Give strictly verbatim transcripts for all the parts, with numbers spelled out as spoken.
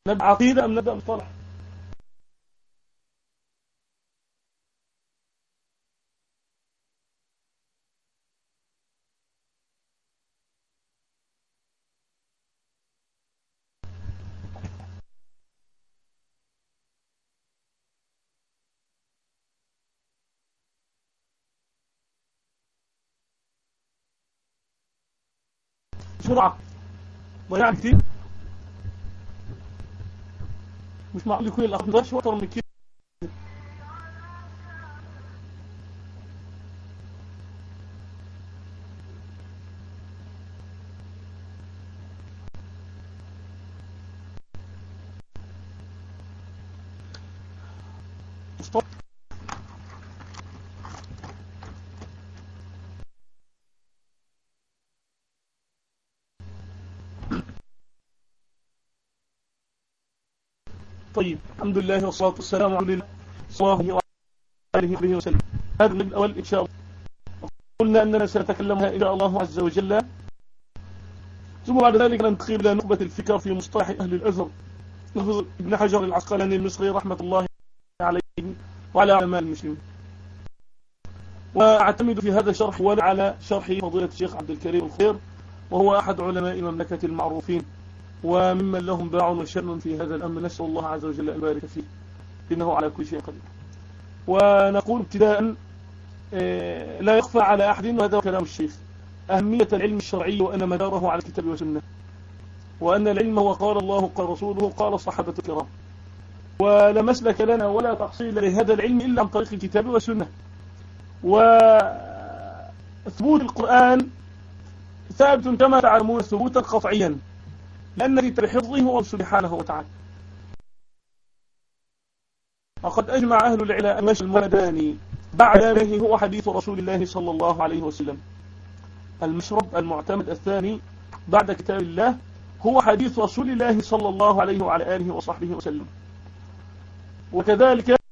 نبدأ عقيدة أم نبدأ مصطلح؟ بسرعة ضياع كتير، مش معقول يكون الأخ مدرش أكتر من كده. مصطلح. طيب، الحمد لله والصلاة والسلام على الله صلى الله عليه وسلم. هذا النبي الأول إن شاء الله. قلنا أننا سنتكلمها إن شاء الله عز وجل، ثم بعد ذلك ننتقل إلى نخبة الفكر في مصطلح أهل الأزهر، نحفظ ابن حجر العسقلاني المصري رحمة الله عليه وعلى علماء المسلمين. وأعتمد في هذا الشرح وعلى شرح فضيلة الشيخ عبد الكريم الخير، وهو أحد علماء المملكة المعروفين وممن لهم باع وشأن في هذا الأمر. نسأل الله عز وجل أن يبارك فيه إنه على كل شيء قدير. ونقول ابتداء لا يخفى على أحد، وهذا كلام الشيخ، أهمية العلم الشرعي وأن مداره على الكتاب والسنة، وأن العلم هو قال الله قال رسوله قال الصحابة الكرام، ولا مسلك لنا ولا تحصيل لهذا العلم إلا عن طريق الكتاب والسنة. وثبوت القرآن ثابت كما تعلمون ثبوتا قطعيا، لأن تحفظه هو سبحانه وتعالى. وقد أجمع أهل العلم أن المداني بعد ذلك هو حديث رسول الله صلى الله عليه وسلم. المشرب المعتمد الثاني بعد كتاب الله هو حديث رسول الله صلى الله عليه وعلى آله وصحبه وسلم. وكذلك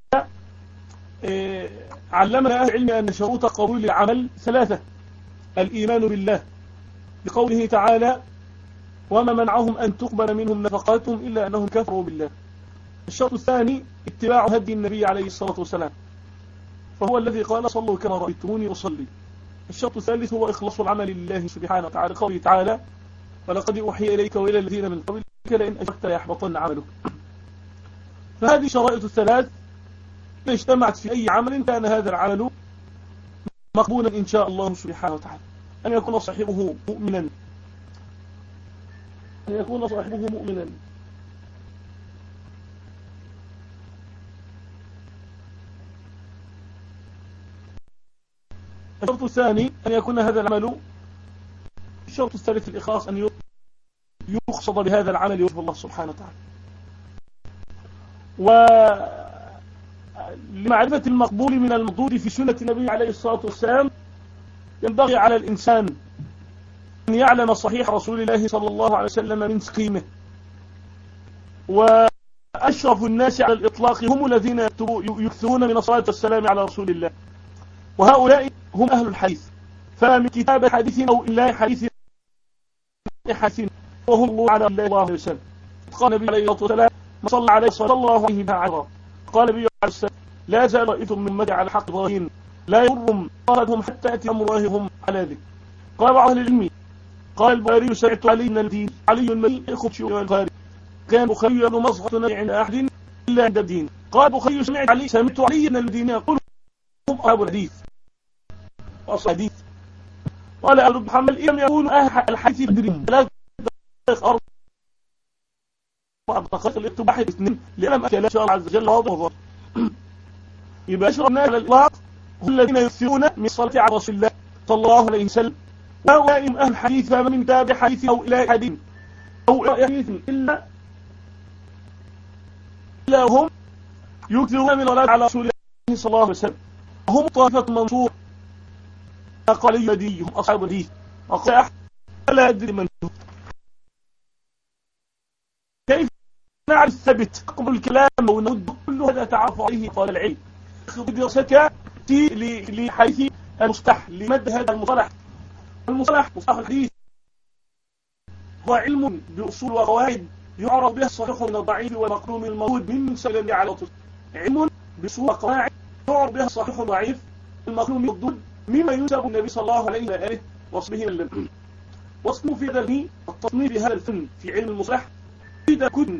علمنا أهل العلم أن شروط قبول العمل ثلاثة: الإيمان بالله بقوله تعالى: وما منعهم أن تقبل منهم نفقاتهم إلا أنهم كفروا بالله. الشرط الثاني اتباع هدي النبي عليه الصلاة والسلام، فهو الذي قال: صلوا كما رأيتموني أصلي. الشرط الثالث هو إخلاص العمل لله سبحانه وتعالى، قوله تعالى: ولقد أوحي إليك وإلى الذين من قبلك لئن أشركت ليحبطن عملك. فهذه شرائط الثلاث إذا اجتمعت في أي عمل كان هذا العمل مقبولا إن شاء الله سبحانه وتعالى. أن يكون صاحبه مؤمنا أن يكون صاحبه مؤمنا الشرط الثاني أن يكون هذا العمل. الشرط الثالث الإخلاص، أن يقصد بهذا العمل وجه الله سبحانه وتعالى. ولمعرفة المقبول من المردود في سنة النبي عليه الصلاة والسلام ينبغي على الإنسان أن يعلم صحيح رسول الله صلى الله عليه وسلم من سقيمه. وأشرف الناس على الإطلاق هم الذين يكثرون من الصلاة والسلام على رسول الله، وهؤلاء هم أهل الحديث. فمن كتاب حديث أو إلا حديث حسن وهم الله على الله عليه وسلم. قال النبي عليه الصلاة والسلام: ما صلى عليه صلى الله عليه وسلم. قال النبي عليه الصلاة والسلام: لا زال رأيتم من مدى على حق ظاهرين لا يرهم قالتهم حتى يأتي أمر الله هم على ذلك. قال بعض أهل العلم: قال البخاري: سمعت علي بن الدين علي من يخبش البخاري كان البخاري يبدو مصغة عند أحد إلا عند الدين. قال البخاري: سمعت علي سمعت علي بن الدين يقول: هم أصحاب الحديث وأصحاب الحديث. قال أهل محمد: إن لم يكونوا أهل الحديث بدرهم ثلاث أرض وأبقى الاكتب واحد اثنين لألم أكل شاء الله عز وجل واضح وظاهر. يبقى أشرف الناس على الإطلاق هم الذين يكثرون من الصلاة على رسول الله صلى الله عليه وسلم. وهؤلاء أهل الحديث، فمن تابع حديث أو إلى حديث أو إلى حديث إلا إلا هم يكثرون من الصلاة على رسول الله صلى الله عليه وسلم. هم طائفة منصور قال يدي هم أصحاب الحديث. وقال أحد لا أدري من هو. كيف نعرف الثبت قبل الكلام ونود كل هذا تعرف عليه قال العلم درستك لحيث المصطلح لمد هذا المصطلح. المصطلح مصطلح الحديث هو علم بأصول وقواعد يعرف بها الصحيح من الضعيف والمقلوم الموجود من سلم على طول. علم بصورة قواعد يعرف بها الصحيح والضعيف المقلوم الضد مما ينسب النبي صلى الله عليه وآله وصفه من وصفه في هذا الفن التصنيف في هذا الفن في علم المصطلح إذا كن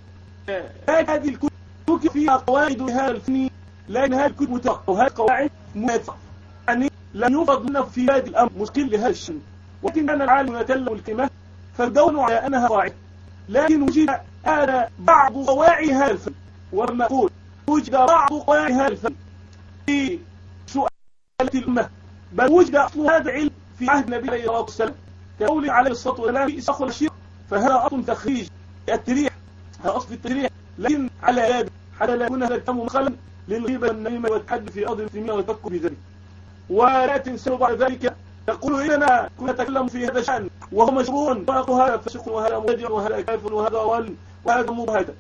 هذه الكتب توجد فيها قواعد هذا الفن، لأن هذه الكتب متفقة وهذه القواعد منافقة، يعني لم يفضل لنا في هذا الأمر مستقل لهذا الشن، ولكن كان العالم يتلو الكلمة فالدون على أنها قواعد، لكن وجد هذا بعض قواعد هذا الفن، ولما أقول وجد بعض قواعد هذا الفن في سؤال الأمة، بل وجد أصل هذا العلم في عهد النبي عليه الصلاة والسلام كقوله عليه الصلاة والسلام في إسخ الشير، فهذا أصل تخريج التريح، هذا أصل التريح، لكن على يد حتى لا يكون هذا الكلام مخلا للغيبة والنميمة والتحدث في أرض المسلمين والتفكر في ذلك. ولا تنسوا بعد ذلك يقول إننا كنا نتكلم في هذا الشأن وهو مشروع، وهذا فسق وهذا مبتدع وهذا كافر وهذا ضال وهذا مبهدع.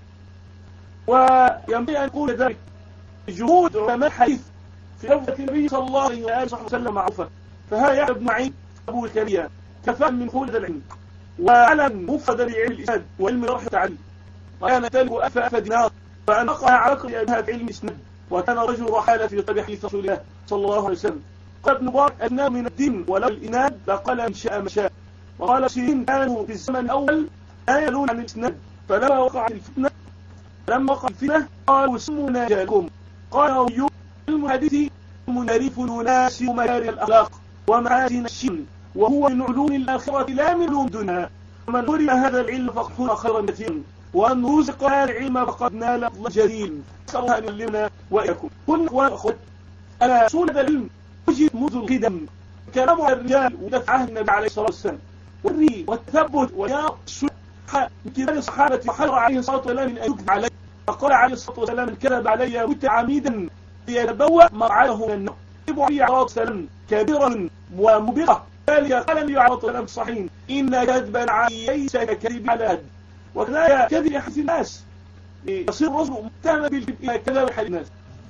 وينبغي أن نقول ذلك جهود علماء الحديث في لفظة النبي صلى الله عليه وسلم معروفة، فها يحيى بن معين أبو الكريان كفاء من خلد العلم وعلم مفرد لعلم الإسناد وعلم الرحمة عليه، وكان تلك ألف ألف دينار، فأن أقع على قل هذا علم الإسناد، وكان رجل رحالة في طبيعة حديث رسول الله صلى الله عليه وسلم. قال ابن مبارك أنه من الدين ولو الإناد لقال إن شاء ما شاء. وقال سيرين كانوا في الزمن الأول لا يلون عن الإسناد، فلما وقع الفتنة لما وقع الفتنة قالوا سمونا جالكم. قال أيوب علم الحديث منعرف يناسب مكارم الأخلاق ومعازن الشن، وهو من علوم الآخرة لا من علوم الدنيا، ومن ورد هذا العلم فقد حوز خيرا كثيرا، وأن رزق هذا العلم فقد نال فضلا جليلا، نسأل الله أن يعلمنا وإياكم. قلنا إخوان أخوات ألا أصول هذا العلم وجد منذ القدم، كلام الرجال ودفعه النبي عليه الصلاة والسلام والري والتثبت ويا السنة من كبار الصحابة، وحذر عليه الصلاة والسلام من أن يكذب عليه، فقال عليه الصلاة والسلام من كذب علي متعمدا ليتبوأ مقعده من النار. يجب عليه عليه السلام كبيرا ومبرة، ذلك قال النبي عليه الصلاة والسلام الصحيح إن كذبا علي ليس ككذب على هد، وكذلك كذب يحدث الناس يصير الرجل متهم بالكذب إلى كذب حديث الناس.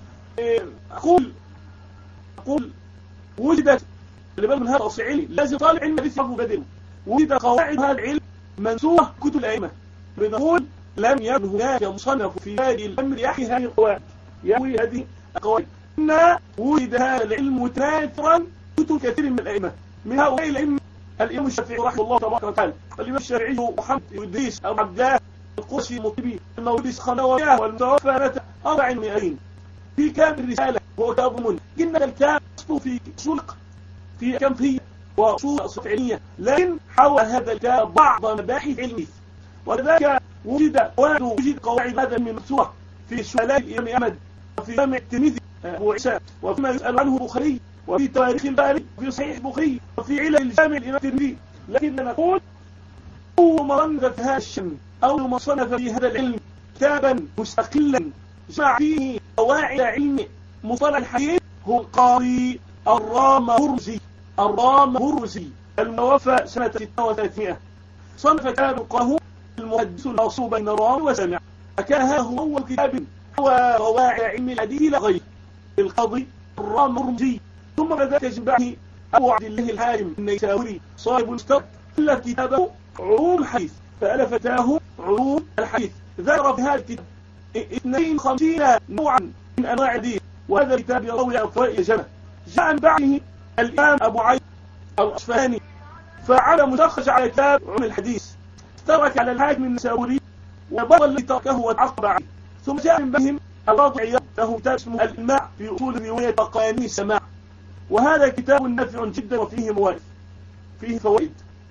أقول أقول وجدت اللي من هذا الصعيلي لازم طالع علم حديث أبو بدر، وجد قواعد هذا العلم منسوخة كتب الأئمة، بنقول لم يكن هناك مصنف في هذه الأمر يحيي هذه القواعد يحوي هذه القواعد، إن وجد هذا العلم متناثرا كتب كثير من الأئمة، من هؤلاء الأئمة الإمام الشافعي رحمه الله تبارك وتعالى، الإمام الشافعي محمد بن إدريس أو عبد الله القرشي المطيبي المولود خنوياه والمتوفى سنة أربع ومئتين في كتاب الرسالة وكتاب إن الكتاب أصله في سلق في كمفية وأصول فعلية، لكن حول هذا الكتاب بعض مباحث علمية، ولذلك وجد قواعد وجد قواعد هذا من مكسورة في سؤالات الإمام أحمد وفي جامع الترمذي أبو عيسى، وفيما يسأل عنه البخاري، وفي تاريخ الباري، وفي صحيح البخاري، وفي علل الجامع الإمام الترمذي. لكن نقول أول ما صنف في هذا الشأن أول ما صنف في هذا العلم كتابا مستقلا جمع فيه قواعد علم مصطلح الحديث هو القاضي الرام هرمزي الرام هرمزي المتوفى سنة ستة وثلاثمائة، صنف كتاب قاله المحدث الأصول بين الرام وسمع، فكان هذا هو أول كتاب هو قواعد علم الحديث لا غير القاضي الرام هرمزي. ثم بعد ذلك جمعه أبو عبد الله الحارم النيسابوري صاحب المستقبل ألف كتابه علوم الحديث، فألف فتاه علوم الحديث، ذكر في هذا الكتاب اثنين وخمسين نوعا من أنواع الحديث، وهذا الكتاب يروي أفوائي جمع. جاء من بعده الإمام أبو عيد الأصفهاني فعلى مدخج على كتاب علوم الحديث، ترك على الحاكم النيسابوري وبعض الذي تركه وتعقب عليه. ثم جاء من بهم القاضي عياض له كتاب اسمه الإلماع في أصول الرواية وقوانين السماع، وهذا كتاب نافع جدا وفيه موارد فيه فوائد.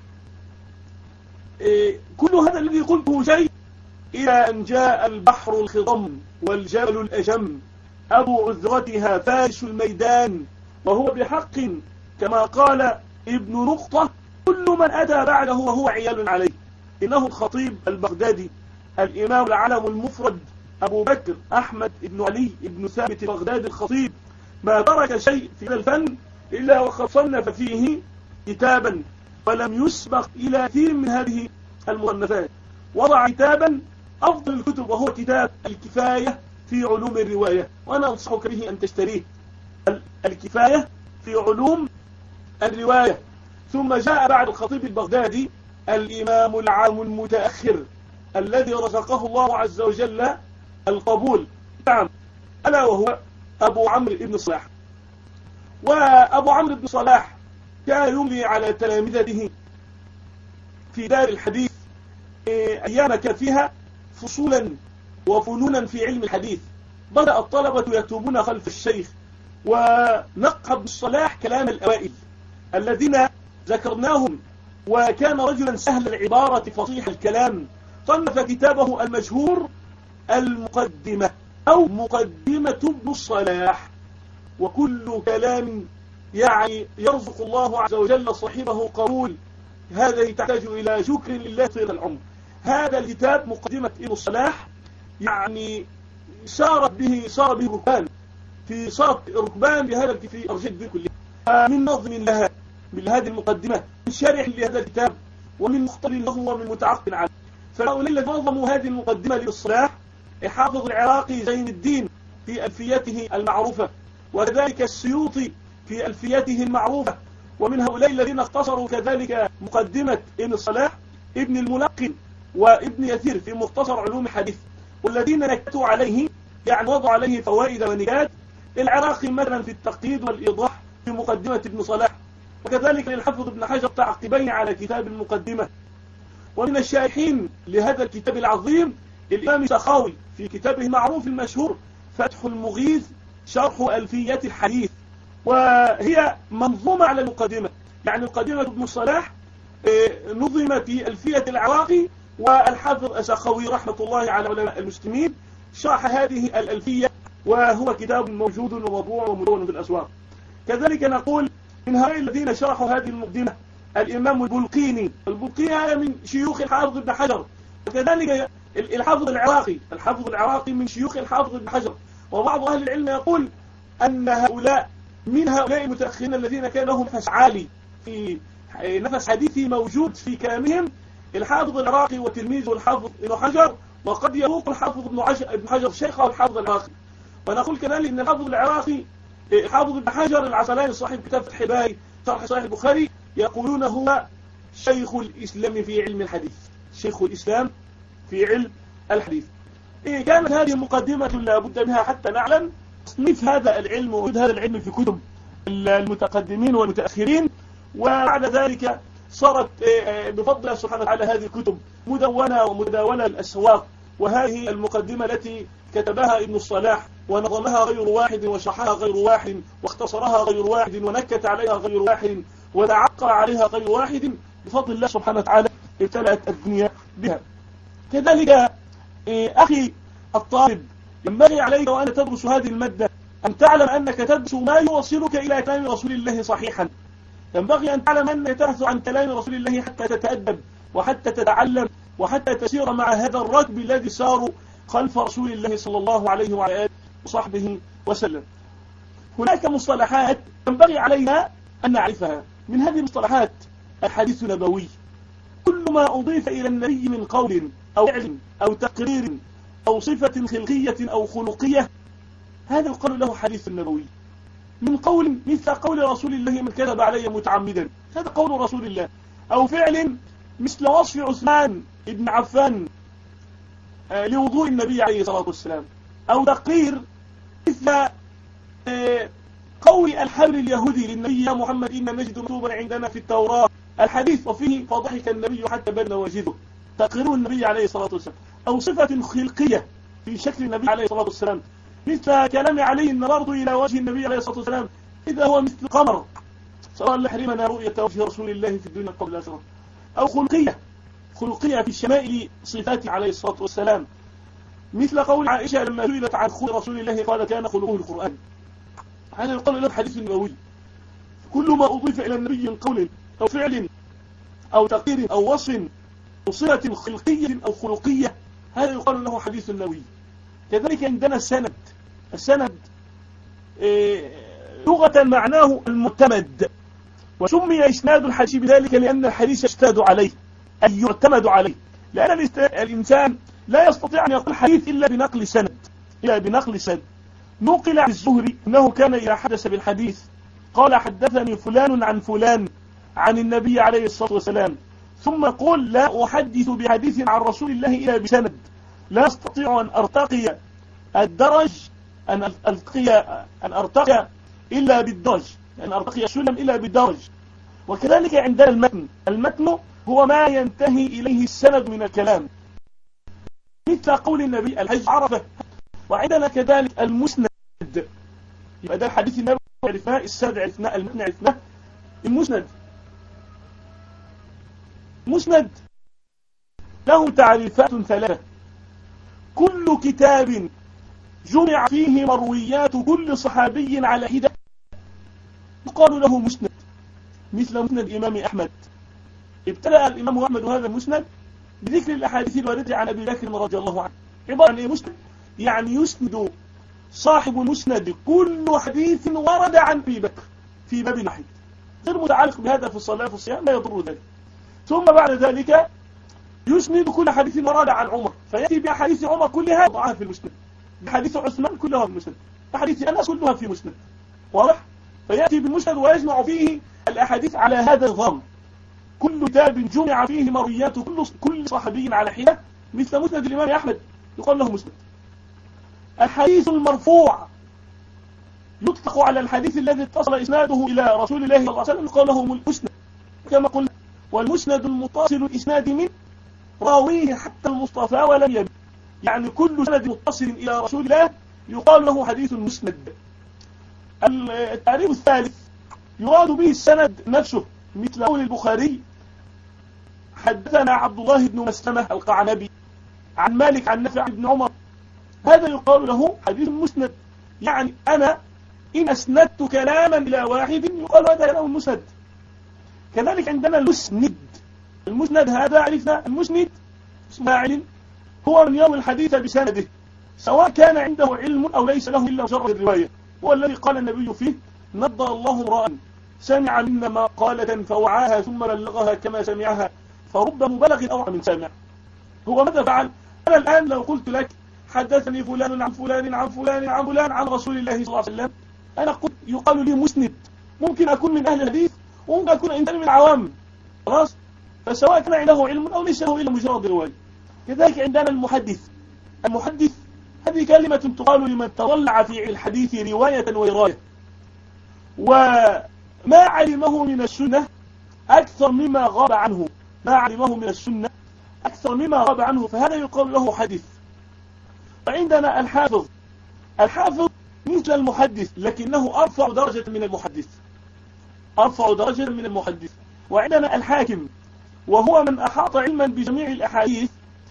إيه كل هذا الذي قلته جاي إلى أن جاء البحر الخضم والجبل الأجم أبو عذرتها فارس الميدان، وهو بحق كما قال ابن نقطة كل من أتى بعده وهو عيال عليه. إنه الخطيب البغدادي الإمام العلم المفرد أبو بكر أحمد بن علي بن ثابت البغدادي الخطيب، ما ترك شيء في الفن إلا وقد صنف فيه كتابا، ولم يسبق إلى كثير من هذه المصنفات. وضع كتابا أفضل الكتب وهو كتاب الكفاية في علوم الرواية، وأنا أنصحك به أن تشتريه، الكفاية في علوم الرواية. ثم جاء بعد الخطيب البغدادي الإمام العام المتأخر الذي رزقه الله عز وجل القبول، نعم، ألا وهو أبو عمرو بن صلاح. وأبو عمرو بن صلاح كان يملي على تلامذته في دار الحديث أيام كان فيها فصولا وفنونا في علم الحديث. بدأ الطلبة يكتبون خلف الشيخ، ونقى ابن صلاح كلام الأوائل الذين ذكرناهم، وكان رجلا سهل العبارة فصيح الكلام. صنف كتابه المشهور المقدمة أو مقدمة ابن الصلاح، وكل كلام يعني يرزق الله عز وجل صاحبه قبول، هذا تحتاج إلى شكر لله طيل العمر. هذا الكتاب مقدمة ابن الصلاح يعني سارت به سار به ركبان في صارت ركبان بهذا في أرجاء كلها، من نظم لها من هذه المقدمة، من شارح لهذا الكتاب، ومن مخطر له ومن متعقل عنه. فهؤلاء الذين نظموا هذه المقدمة للصلاح حافظ العراقي زين الدين في ألفيته المعروفة، وكذلك السيوطي في ألفيته المعروفة. ومن هؤلاء الذين اختصروا كذلك مقدمة ابن الصلاح ابن الملقن وابن يثير في مختصر علوم الحديث، والذين نكتوا عليه يعني وضعوا عليه فوائد ونكات. العراقي مثلا في التقييد والإيضاح في مقدمة ابن صلاح، وكذلك للحافظ ابن حجر تعقيبين على كتاب المقدمة. ومن الشارحين لهذا الكتاب العظيم الإمام السخاوي في كتابه المعروف المشهور فتح المغيث شرح ألفية الحديث، وهي منظومة على المقدمة. يعني مقدمة ابن صلاح نظم في ألفية العراقي، والحافظ السخاوي رحمة الله على علماء المسلمين شرح هذه الألفية، وهو كتاب موجود ومطبوع ومدون في الأسواق. كذلك نقول من هؤلاء الذين شرحوا هذه المقدمة الإمام البلقيني. البلقيني هذا من شيوخ الحافظ ابن حجر، وكذلك الحافظ العراقي الحافظ العراقي من شيوخ الحافظ ابن حجر. وبعض أهل العلم يقول أن هؤلاء من هؤلاء المتأخرين الذين كان لهم نفس عالي في نفس حديثي موجود في كلامهم، الحافظ العراقي وتلميذه الحافظ ابن حجر، وقد يفوق الحافظ ابن حجر شيخه الحافظ العراقي. ونقول كذلك أن الحافظ العراقي الحافظ ابن حجر العسلاني صاحب كتاب فتح الباري شرح صحيح البخاري يقولون هو شيخ الإسلام في علم الحديث، شيخ الإسلام في علم الحديث. إيه كانت هذه مقدمة لا بد منها حتى نعلم تصنيف هذا العلم ووجود هذا العلم في كتب المتقدمين والمتأخرين. وبعد ذلك صارت بفضل الله سبحانه وتعالى هذه الكتب مدونة ومداولة الأسواق. وهذه المقدمة التي كتبها ابن الصلاح ونظمها غير واحد وشرحها غير واحد واختصرها غير واحد ونكت عليها غير واحد ودعق عليها غير واحد، بفضل الله سبحانه وتعالى ابتلأت الدنيا بها. كذلك أخي الطالب ينبغي عليك وأن تدرس هذه المادة أن تعلم أنك تدرس ما يوصلك إلى كلام رسول الله صحيحا. ينبغي أن تعلم أنك تبحث عن كلام رسول الله حتى تتأدب وحتى تتعلم وحتى تسير مع هذا الركب الذي ساروا خلف رسول الله صلى الله عليه وعلى آله وصحبه وسلم. هناك مصطلحات ينبغي علينا أن نعرفها. من هذه المصطلحات الحديث النبوي، كل ما أضيف إلى النبي من قول أو فعل أو تقرير أو صفة خلقية أو خلقية، هذا يقال له حديث النبوي. من قول مثل قول رسول الله من كذب علي متعمدا، هذا قول رسول الله. أو فعل مثل وصف عثمان بن عفان لوضوء النبي عليه الصلاة والسلام. أو تقرير مثل قول الحبر اليهودي للنبي يا محمد إن نجد مكتوبا عندنا في التوراة الحديث وفيه فضحك النبي حتى بان وجهه، تقرير النبي عليه الصلاة والسلام. أو صفة خلقية في شكل النبي عليه الصلاة والسلام، مثل كلام علي نظرت إلى وجه النبي عليه الصلاة والسلام إذا هو مثل قمر، صلى الله حرمنا رؤية وجه رسول الله في الدنيا قبل الآخرة. أو خلقية خلقية في الشمائل صفاته عليه الصلاة والسلام، مثل قول عائشة لما سئلت عن خلق رسول الله قال كان خلقه القرآن. هذا يقال له الحديث النبوي. كل ما أضيف إلى النبي من قول أو فعل أو تقرير أو وصف أو صلة خلقية أو خلقية، هذا يقال له حديث النبوي. كذلك عندنا السند. السند لغة معناه المعتمد، وسمي إسناد الحديث بذلك لأن الحديث يستند عليه أي يعتمد عليه، لأن الإنسان لا يستطيع أن يقول حديث إلا بنقل سند إلا بنقل سند. نقل عن الزهري أنه كان إذا حدث بالحديث قال حدثني فلان عن فلان عن النبي عليه الصلاة والسلام، ثم يقول لا أحدث بحديث عن رسول الله إلا بسند، لا أستطيع أن أرتقي الدرج أن أرتقي أن أرتقي إلا بالدرج، أن أرتقي السلم إلا بالدرج. وكذلك عندنا المتن، المتن هو ما ينتهي إليه السند من الكلام، مثل قول النبي الحج عرفه. وعندنا كذلك المسند، يبقى ده الحديث النبوي عرفناه، السند عرفناه، المتن عرفناه. المسند مسند له تعريفات ثلاثة: كل كتاب جمع فيه مرويات كل صحابي على حدة يقال له مسند، مثل مسند إمام أحمد. ابتدأ الإمام أحمد هذا المسند بذكر الأحاديث الواردة عن أبي بكر رضي الله عنه. عبارة عن مسند يعني يسند صاحب المسند كل حديث ورد عن أبي بكر في باب واحد، غير متعلق بهذا في الصلاة في الصيام، لا يضر ذلك. ثم بعد ذلك يسند كل حديث ورد عن عمر، فيأتي بأحاديث عمر كلها ضعها في المسند، بحديث عثمان كلها في المسند، بحديث أنس كلها في المسند، واضح؟ فيأتي بالمسند ويجمع فيه الأحاديث على هذا النظام، كل كتاب جمع فيه مرويات كل كل صحابي على حدة، مثل مسند الإمام أحمد يقال له مسند. الحديث المرفوع يطلق على الحديث الذي اتصل إسناده إلى رسول الله صلى الله عليه وسلم يقال له مسند، كما قلنا. والمسند المتصل الإسناد من راويه حتى المصطفى ولم يبن، يعني كل سند متصل إلى رسول الله يقال له حديث مسند. التعريف الثالث يراد به السند نفسه، مثل قول البخاري حدثنا عبد الله بن مسلمة القعنبي عن مالك عن نافع بن عمر، هذا يقال له حديث مسند، يعني أنا إن أسندت كلاما إلى واحد يقال هذا كلام مسند. كذلك عندنا المسند، المسند هذا عرفنا المسند اسماعيل هو من يروي الحديث بسنده، سواء كان عنده علم أو ليس له إلا مجرد الرواية. هو الذي قال النبي فيه نضى الله امرأ سمع منا مقالة فوعاها ثم بلغها كما سمعها فرب مبلغ أوعى من سامع. هو ماذا فعل؟ أنا الآن لو قلت لك حدثني فلان عن فلان عن فلان عن فلان عن رسول الله صلى الله عليه وسلم، أنا قلت يقال لي مسند، ممكن أكون من أهل الحديث وممكن أكون إنسان من العوام، خلاص؟ فسواء كان عنده علم أو ليس له إلا مجرد رواية. كذلك عندنا المحدث، المحدث هذه كلمة تقال لمن تطلع في الحديث رواية ودراية، وما علمه من السنة أكثر مما غاب عنه، ما علمه من السنة أكثر مما غاب عنه، فهذا يقال له حديث. وعندنا الحافظ، الحافظ مثل المحدث لكنه أرفع درجة من المحدث، أرفع درجة من المحدث. وعندنا الحاكم وهو من أحاط علما بجميع الأحاديث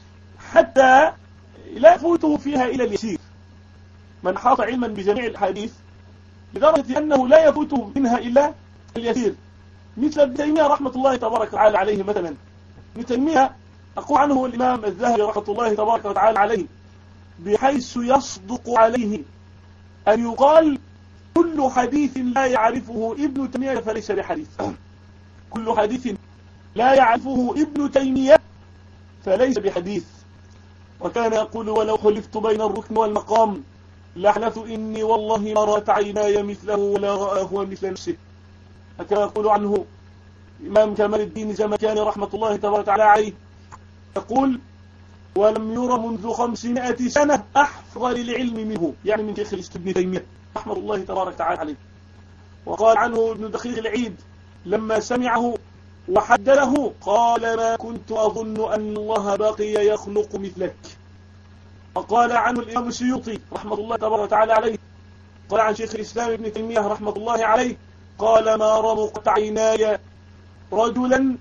حتى لا يفوته فيها إلى اليسير، من أحاط علما بجميع الأحاديث لدرجة أنه لا يفوته منها إلا اليسير، مثل ابن تيمية رحمة الله تبارك وتعالى عليه. مثلا ابن تيمية أقول عنه الإمام الذهبي رحمة الله تبارك وتعالى عليه بحيث يصدق عليه أن يقال كل حديث لا يعرفه ابن تيمية فليس بحديث، كل حديث لا يعرفه ابن تيمية فليس بحديث. وكان يقول ولو خلفت بين الركن والمقام لحلفت إني والله ما رأت عيناي مثله ولا رآه مثل نفسه. هكذا يقول عنه إمام كمال الدين زمكاني رحمة الله تبارك وتعالى عليه، يقول ولم ير منذ خمسمائة سنة أحفظ للعلم منه، يعني من شيخ الإسلام ابن تيمية رحمة الله تبارك وتعالى عليه. وقال عنه ابن دقيق العيد لما سمعه وحدله قال ما كنت أظن أن الله باقي يخلق مثلك. وقال عنه الإمام السيوطي رحمة الله تبارك وتعالى عليه، قال عن شيخ الإسلام ابن تيمية رحمة الله عليه قال ما رمقت عيناي رجلا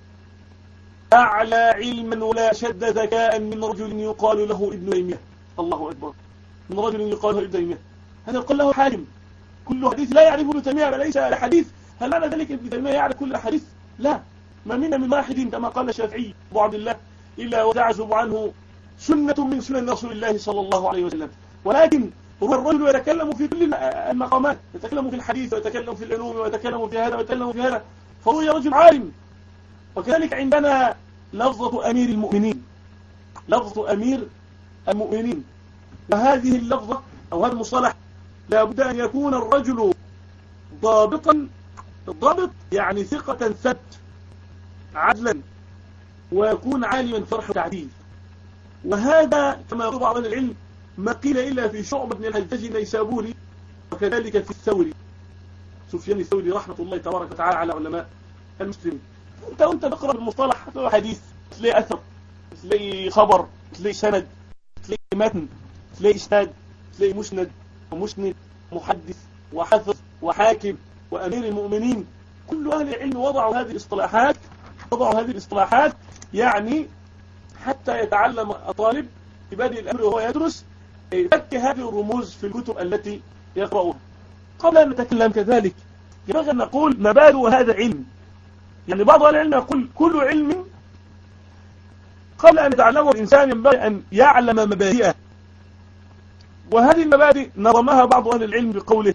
أعلى علما ولا شد ذكاء من رجل يقال له ابن تيمية. الله أكبر، من رجل يقال له ابن تيمية، هذا قال له حاكم كل حديث لا يعرفه ابن تيمية فليس الحديث. هل معنى ذلك ابن تيمية يعرف كل الحديث؟ لا، ما منا من واحد كما قال الشافعي أبو عبد الله إلا وتعزب عنه سنة من سنن رسول الله صلى الله عليه وسلم. ولكن هو الرجل يتكلم في كل المقامات، يتكلم في الحديث ويتكلم في العلوم ويتكلم في هذا ويتكلم في هذا، فهو رجل عالم. وكذلك عندنا لفظة أمير المؤمنين، لفظة أمير المؤمنين، وهذه اللفظة أو هذا المصطلح لابد أن يكون الرجل ضابطا، الضابط يعني ثقة ثبت عدلا ويكون عالما فرح وتعديل. وهذا كما يقول بعض العلم ما قيل إلا في شعبة بن الحجاج النيسابوري، وكذلك في الثوري سفيان الثوري رحمة الله تبارك وتعالى على علماء المسلمين. انت وانت تقرأ المصطلح تلاقي حديث، تلاقي أثر، تلاقي خبر، تلاقي سند، تلاقي متن، تلاقي إسناد، تلاقي مسند ومسند، محدث وحفظ وحاكم وأمير المؤمنين. كل أهل العلم وضعوا هذه الاصطلاحات وضعوا هذه الاصطلاحات يعني حتى يتعلم الطالب في بادئ الأمر وهو يدرس يفك هذه الرموز في الكتب التي يقرأها. قبل أن نتكلم كذلك ينبغي أن نقول مبادئ هذا العلم. يعني بعض أهل العلم يقول كل علم قبل أن يتعلمه الإنسان ينبغي أن يعلم مبادئه، وهذه المبادئ نظمها بعض أهل العلم بقوله: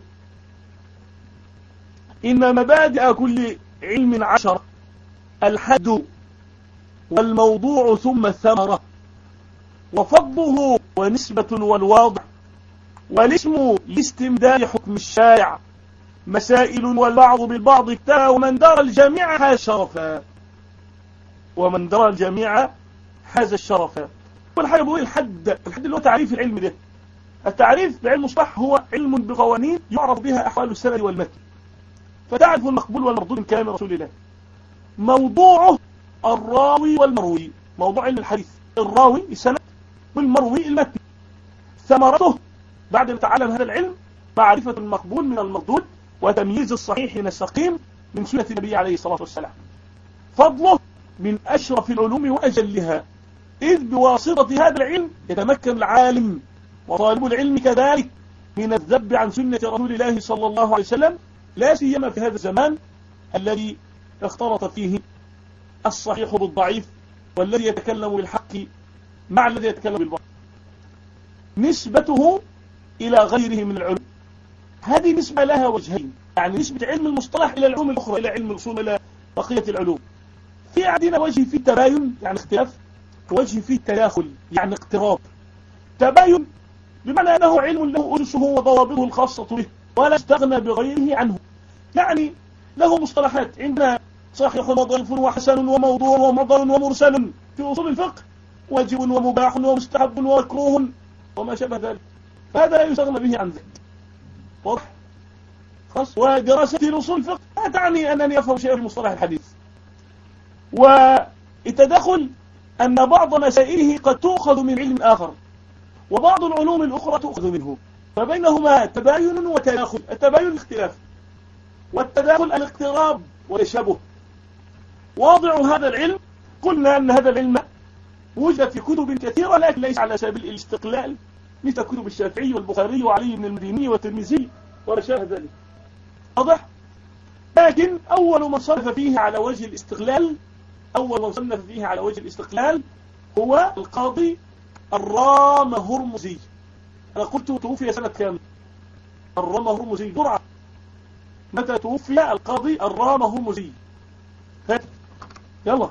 إن مبادئ كل علم عشر: الحد والموضوع ثم الثمرة، وفضله ونسبة والواضع، والاسم لاستمداد حكم الشارع، مسائل والبعض بالبعض اكتفى، ومن درى الجميع حاز شرفا ومن درى الجميع حاز الشرفا. أول حاجة بقول الحد. الحد اللي هو تعريف العلم ده. التعريف بعلم المصطلح هو علم بقوانين يعرف بها أحوال السند والمتن، فتعرف المقبول والمردود من كلام رسول الله. موضوعه الراوي والمروي، موضوع علم الحديث الراوي السند والمروي المتن. ثمرته بعد أن تعلم هذا العلم معرفة المقبول من المردود، وتمييز الصحيح من السقيم من سنة النبي عليه الصلاة والسلام. فضله من أشرف العلوم وأجلها، إذ بواسطة هذا العلم يتمكن العالم وطالب العلم كذلك من الذب عن سنة رسول الله صلى الله عليه وسلم، لا سيما في هذا الزمان الذي اختلط فيه الصحيح بالضعيف، والذي يتكلم بالحق مع الذي يتكلم بالباطل. نسبته إلى غيره من العلوم، هذه نسبة لها وجهين، يعني نسبة علم المصطلح إلى العلوم الأخرى، إلى علم الأصول، إلى بقية العلوم. في عندنا وجه فيه تباين يعني اختلاف، ووجه فيه تداخل يعني اقتراب. تباين بمعنى أنه علم له أسسه وضوابطه الخاصة به ولا استغنى بغيره عنه، يعني له مصطلحات. عندنا صحيح وضعيف وحسن وموضوع ومعضل ومرسل في أصول الفقه، واجب ومباح ومستحب ومكروه وما شابه ذلك، فهذا لا يستغنى به عن ذلك. واضح؟ خلاص. ودراسة الأصول الفقه لا تعني أنني أفهم شيئا في مصطلح الحديث. والتدخل أن بعض مسائله قد تؤخذ من علم آخر، وبعض العلوم الأخرى تؤخذ منه، فبينهما تباين وتداخل. التباين الاختلاف، والتداخل الاقتراب والتشابه. واضع هذا العلم قلنا أن هذا العلم وجد في كتب كثيرة، لكن ليس على سبيل الاستقلال مثل كتب الشافعي والبخاري وعلي بن المديني والترمذي ورشاه ذلك. واضح؟ لكن أول من صنف فيه على وجه الاستقلال أول من صنف فيه على وجه الاستقلال هو القاضي الرام هرمزي. أنا قلت توفي سنة كام؟ الرام هرمزي جرعة. متى توفي القاضي الرام هرمزي؟ هات يلا.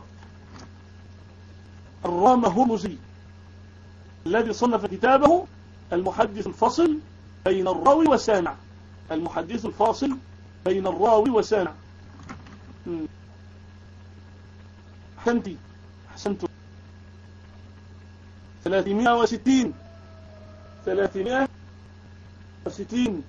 الرام هرمزي الذي صنف كتابه المحدث الفاصل بين الراوي والسامع. المحدث الفاصل بين الراوي والسامع. أحسنتي أحسنتم. ثلاثمائة وستين ثلاثمائة وستين.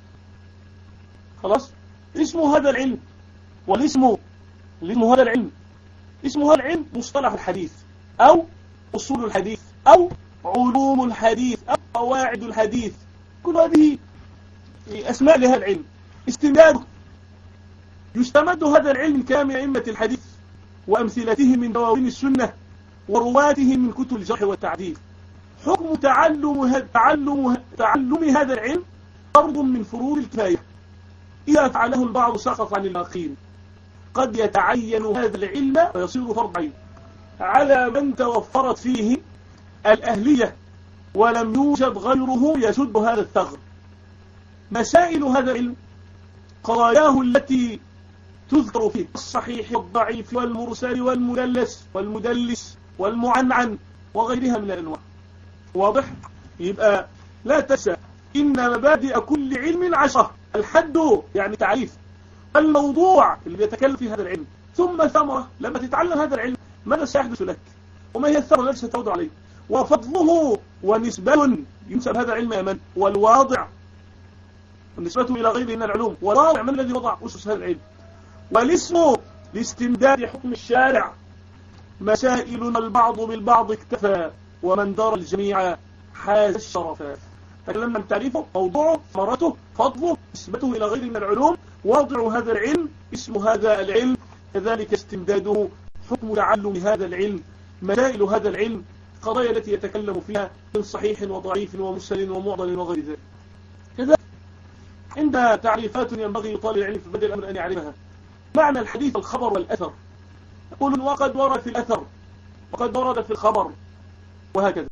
خلاص. اسمه هذا العلم، والاسم الاسم هذا العلم اسم هذا العلم مصطلح الحديث أو أصول الحديث أو علوم الحديث أو قواعد الحديث. كل هذه أسماء لهذا العلم. استمداد يستمد هذا العلم من كلام أئمة الحديث وأمثلته من دواوين السنة ورواته من كتب الجرح والتعديل. حكم تعلم تعلم تعلم هذا العلم فرض من فروض الكفاية، إذا فعله البعض سقط عن الباقين. قد يتعين هذا العلم ويصير فرض عين على من توفرت فيه الأهلية ولم يوجد غيره يسد هذا الثغر. مسائل هذا العلم قضاياه التي تذكر فيه الصحيح والضعيف والمرسل والمدلس والمدلس والمعنعن وغيرها من الأنواع. واضح؟ يبقى لا تنسى إن مبادئ كل علم عشرة: الحد يعني تعريف، الموضوع اللي يتكلم في هذا العلم، ثم ثمرة لما تتعلم هذا العلم ماذا سيحدث لك؟ وما هي الثمرة التي ستعود عليه؟ وفضله ونسبة ينسب هذا العلم يا من؟ والواضع النسبة إلى غيره من العلوم، والواضع من الذي وضع أسس هذا العلم. والاسم لاستمداد حكم الشارع، مسائلنا البعض بالبعض اكتفى، ومن دار الجميع حاز الشرفا. تكلمنا عن تعريفه، موضوعه، ثمرته، فضله، نسبته إلى غيره من العلوم، واضع هذا العلم، اسم هذا العلم، كذلك استمداده، حكم تعلم هذا العلم، مسائل هذا العلم، قضايا التي يتكلم فيها من صحيح وضعيف ومرسل ومعضل وغير ذلك. كذلك عند تعريفات ينبغي لطالب العلم في بدء الأمر أن يعرفها. معنى الحديث الخبر والأثر، يقول وقد ورد في الأثر وقد ورد في الخبر، وهكذا.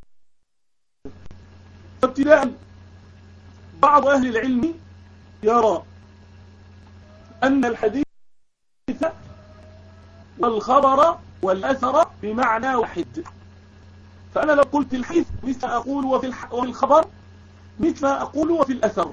ابتداء بعض أهل العلم يرى أن الحديث والخبر والأثر بمعنى واحد. فأنا لو قلت الحديث مثل أقول وفي الخبر مثل أقول وفي الأثر.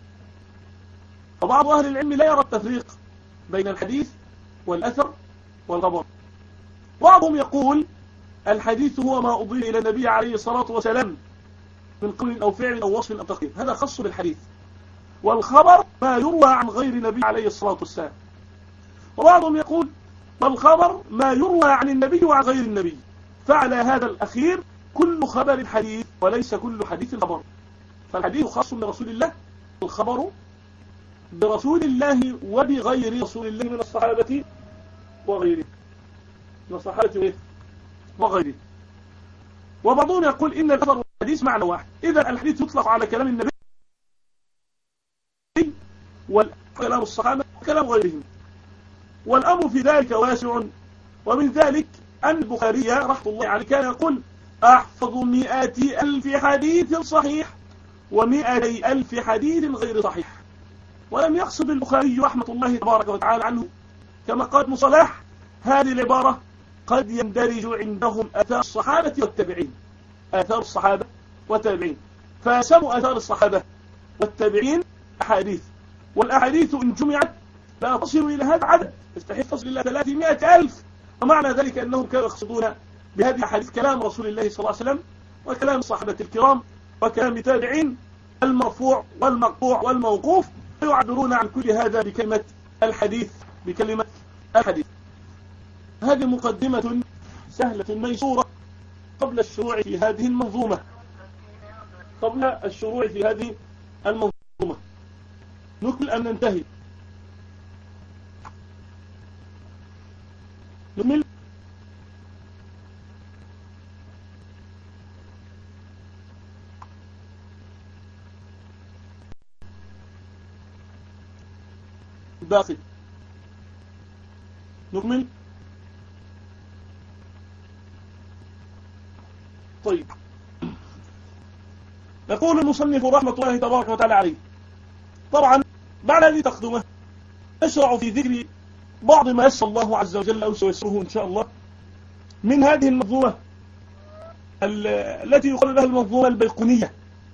فبعض أهل العلم لا يرى التفريق بين الحديث والأثر والخبر. بعضهم يقول الحديث هو ما أضيف إلى النبي عليه الصلاة والسلام من قول أو فعل أو وصف أو تقرير، هذا خاص بالحديث. والخبر ما يروى عن غير النبي عليه الصلاة والسلام. وبعضهم يقول والخبر ما يروى عن النبي وعن غير النبي. فعلى هذا الأخير كل خبر حديث وليس كل حديث خبر. فالحديث خاص برسول الله، الخبر برسول الله وبغير رسول الله من الصحابة وغيره من الصحابة وغيره. وبعضهم يقول إن الأثر والحديث معنى واحد، إذا الحديث يطلق على كلام النبي وكلام الصحابة وكلام غيرهم. والأمر في ذلك واسع. ومن ذلك أن البخاري رحمه الله عليه كان يقول أحفظ مئات ألف حديث صحيح ومئتي ألف حديث غير صحيح. ولم يقصد البخاري رحمة الله تبارك وتعالى عنه كما قال ابن صلاح هذه العبارة قد يندرج عندهم آثار الصحابة والتابعين، آثار الصحابة والتابعين، فسموا آثار الصحابة والتابعين أحاديث، والأحاديث إن جمعت لا تصل إلى هذا العدد، تستحق تصل إلى ثلاثمائة ألف. ومعنى ذلك أنهم كانوا يقصدون بهذه الأحاديث كلام رسول الله صلى الله عليه وسلم وكلام الصحابة الكرام وكلام التابعين المرفوع والمقطوع والموقوف، ويعبرون عن كل هذا بكلمة الحديث بكلمة الحديث. هذه مقدمة سهلة ميسورة قبل الشروع في هذه المنظومة قبل الشروع في هذه المنظومة نكمل أن ننتهي نكمل باقي نكمل. طيب، يقول المصنف رحمة الله تبارك وتعالى عليه، طبعا بعد هذه تقدمة نشرع في ذكر بعض ما يسر الله عز وجل أو سيسره إن شاء الله من هذه المنظومة التي يقال لها المنظومة البيقونية.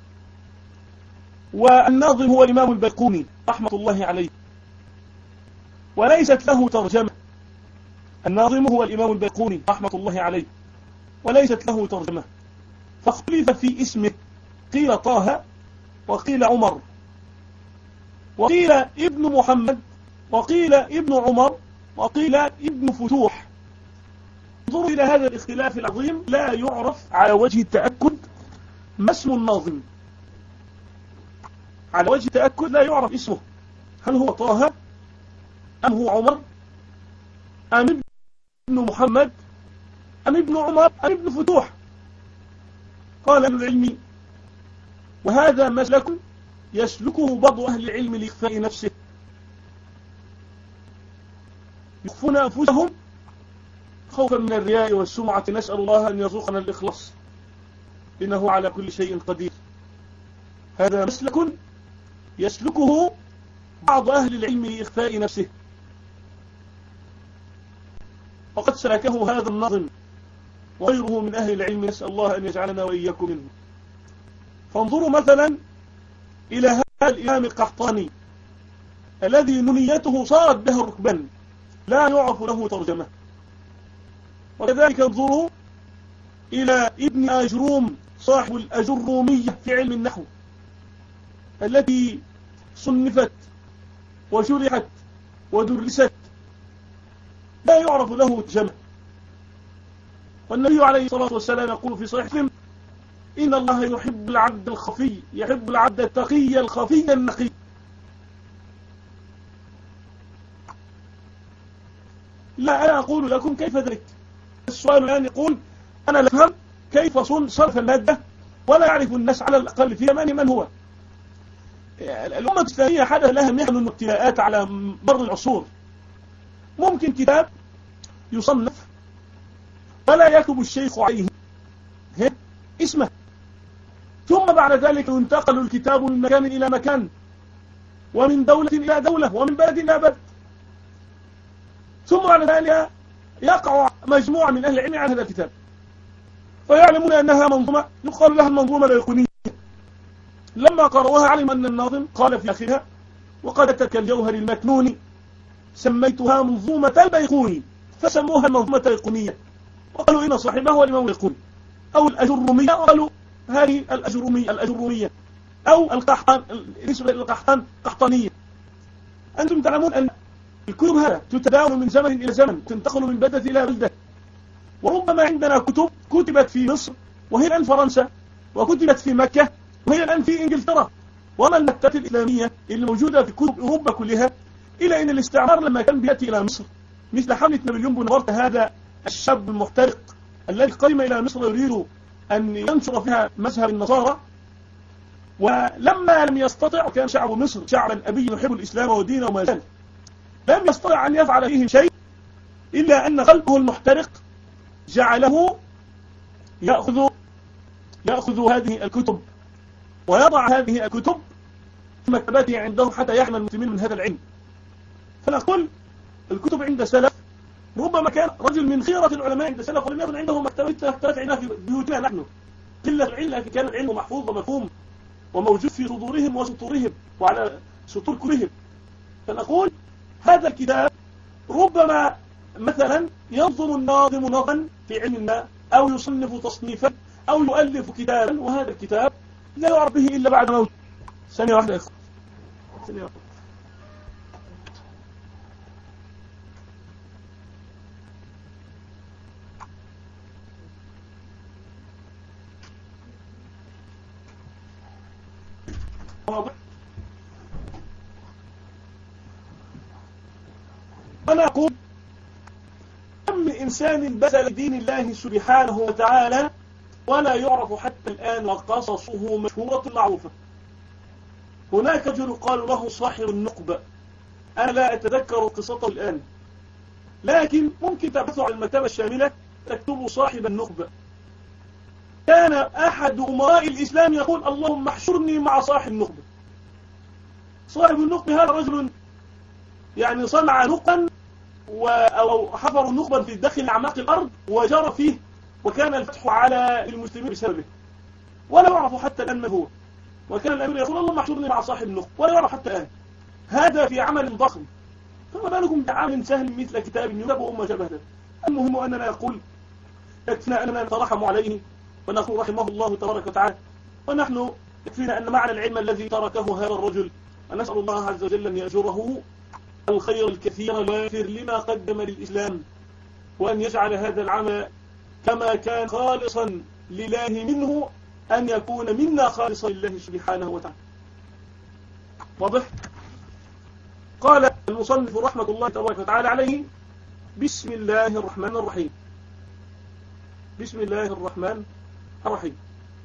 والناظم هو الإمام البيقوني رحمة الله عليه، وليست له ترجمة. الناظم هو الإمام البيقوني رحمة الله عليه، وليست له ترجمة، فاختلف في اسمه، قيل طه وقيل عمر وقيل ابن محمد وقيل ابن عمر وقيل ابن فتوح. انظروا إلى هذا الاختلاف العظيم، لا يعرف على وجه التأكد ما اسم الناظم، على وجه التأكد لا يعرف اسمه، هل هو طه أم هو عمر أم ابن محمد أم ابن عمر أم ابن فتوح. قال أهل العلم وهذا مسلك يسلكه بعض أهل العلم لإخفاء نفسه، يخفون أنفسهم خوفا من الرياء والسمعة، نسأل الله أن يرزقنا الإخلاص إنه على كل شيء قدير. هذا مسلك يسلكه بعض أهل العلم لإخفاء نفسه، وقد سلكه هذا النظم وغيره من أهل العلم، نسأل الله أن يجعلنا وإياكم منه. فانظروا مثلا إلى هذا الإمام القحطاني الذي نونيته صارت به ركبا، لا يعرف له ترجمة، وكذلك انظروا إلى ابن أجروم صاحب الأجرومية في علم النحو التي صنفت وشرحت ودرست، لا يعرف له جمع. والنبي عليه الصلاة والسلام يقول في صحيح مسلم: إن الله يحب العبد الخفي، يحب العبد التقي الخفي النقي. لا أنا أقول لكم كيف ذلك. السؤال الآن يقول: أنا لا أفهم كيف صرف المادة ولا يعرف الناس على الأقل في يمن من هو. الأمة الإسلامية حدث لها محن وابتلاءات على مر العصور. ممكن كتاب يصنف ولا يكتب الشيخ عليه اسمه، ثم بعد ذلك ينتقل الكتاب من مكان إلى مكان، ومن دولة إلى دولة، ومن بلد إلى بلد، ثم بعد ذلك يقع مجموعة من أهل العلم على هذا الكتاب فيعلمون أنها منظومة يقال لها المنظومة البيقونية. لما قرأوها علم أن الناظم قال في آخرها: وقد أتت الجوهر المكنون سميتها منظومة البيقوني، فسموها المنظومة البيقونية، وقالوا إن صاحبها هو الإمام البيقوني. أو الأجرومية، وقالوا هذه الأجرومية الأجرومية أو القحطان، بالنسبة للقحطان قحطانية. أنتم تعلمون أن الكتب هذا تتداول من زمن إلى زمن، تنتقل من بلدة إلى بلدة، وربما عندنا كتب كتبت في مصر وهي الآن فرنسا، وكتبت في مكة وهي الآن في إنجلترا. وما المكتبات الإسلامية اللي موجودة في كتب أوروبا كلها، إلى أن الاستعمار لما كان بيأتي إلى مصر مثل حملة نابليون بونابرت، هذا الشاب المحترق الذي قدم إلى مصر يريد أن ينشر فيها مذهب النصارى، ولما لم يستطع، كان شعب مصر شعبا أبي يحب الإسلام ودينه وما زال، لم يستطع أن يفعل فيه شيء إلا أن قلبه المحترق جعله يأخذ يأخذ هذه الكتب ويضع هذه الكتب في مكتباته عنده حتى يحمل المسلمين من هذا العلم. فنقول الكتب عند سلف، ربما كان رجل من خيرة العلماء عند سلف ولم يكن عنده مكتبات عندنا في بيوتنا نحن، قلة العلم، لكن كان العلم محفوظ ومفهوم وموجود في صدورهم وسطورهم وعلى سطور كلهم. فنقول هذا الكتاب ربما مثلا ينظم الناظم نظما في علم ما، أو يصنف تصنيفا، أو يؤلف كتابا، وهذا الكتاب لا يعرف به إلا بعد موت. ثانية واحدة يا أخوة، ثانية واحدة. أنا أقول كم من إنسان بذل دين الله سبحانه وتعالى ولا يعرف حتى الآن، وقصصه مشهورة معروفة. هناك رجل قال له صاحب النقبة، أنا لا أتذكر قصته الآن، لكن ممكن تبحثوا عن المكتبة الشاملة تكتبوا صاحب النقبة. كان أحد أمراء الإسلام يقول: اللهم احشرني مع صاحب النقبة. صاحب النقبة هذا رجل يعني صنع نقبا أو حفروا نقبا في داخل أعماق الأرض وجرى فيه، وكان الفتح على المسلمين بسببه، ولا يعرف حتى الآن من هو. وكان الأمير يقول: اللهم احشرني مع صاحب النقبة، ولا يعرف حتى الآن. هذا في عمل ضخم، فما بالكم بعمل سهل مثل كتاب يكتب وما شابه ذلك. المهم أننا نقول يكفينا أننا نترحم عليه ونقول رحمه الله تبارك وتعالى، ونحن يكفينا أن معنى العلم الذي تركه هذا الرجل، ونسأل الله عز وجل أن يأجره الخير الكثير ويغفر لما قدم للإسلام، وأن يجعل هذا العمل كما كان خالصا لله منه أن يكون منا خالصا لله سبحانه وتعالى. واضح؟ قال المصنف رحمة الله تبارك وتعالى عليه: بسم الله الرحمن الرحيم. بسم الله الرحمن الرحيم.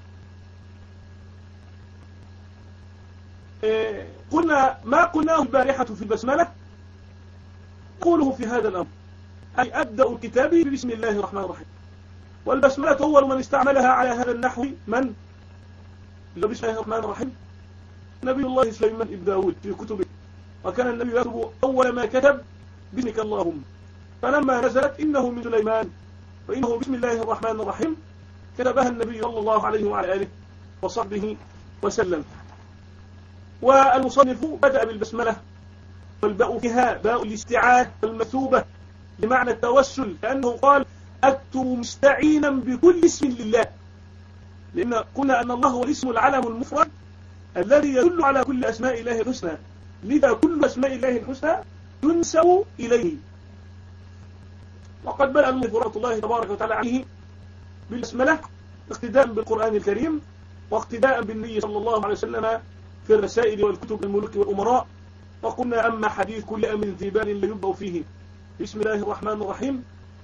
إيه قلنا ما قلناه البارحة في البسملة قوله في هذا الأمر، أي أبدأ كتابي بسم الله الرحمن الرحيم. والبسملة أول من استعملها على هذا النحو من؟ بسم الله الرحمن الرحيم نبي الله سليمان ابن داود في كتبه، وكان النبي يكتب أول ما كتب باسمك اللهم، فلما نزلت إنه من سليمان فإنه بسم الله الرحمن الرحيم كتبها النبي صلى الله عليه وعلى آله وصحبه وسلم. والمصنف بدأ بالبسملة، والباء فيها باء الاستعانة والمثوبة بمعنى التوسل، لأنه قال: أكتب مستعينا بكل اسم لله، لأن قلنا أن الله هو الاسم العلم المفرد الذي يدل على كل أسماء الله الحسنى، لذا كل أسماء الله الحسنى تنسب إليه. وقد بدأ المؤلف رحمة الله تبارك وتعالى عليه بالبسملة اقتداء بالقرآن الكريم واقتداء بالنبي صلى الله عليه وسلم في الرسائل والكتب الملوك والأمراء. وقلنا أما حديث كل أمر ذي بال ليبدأ فيه بسم الله الرحمن الرحيم،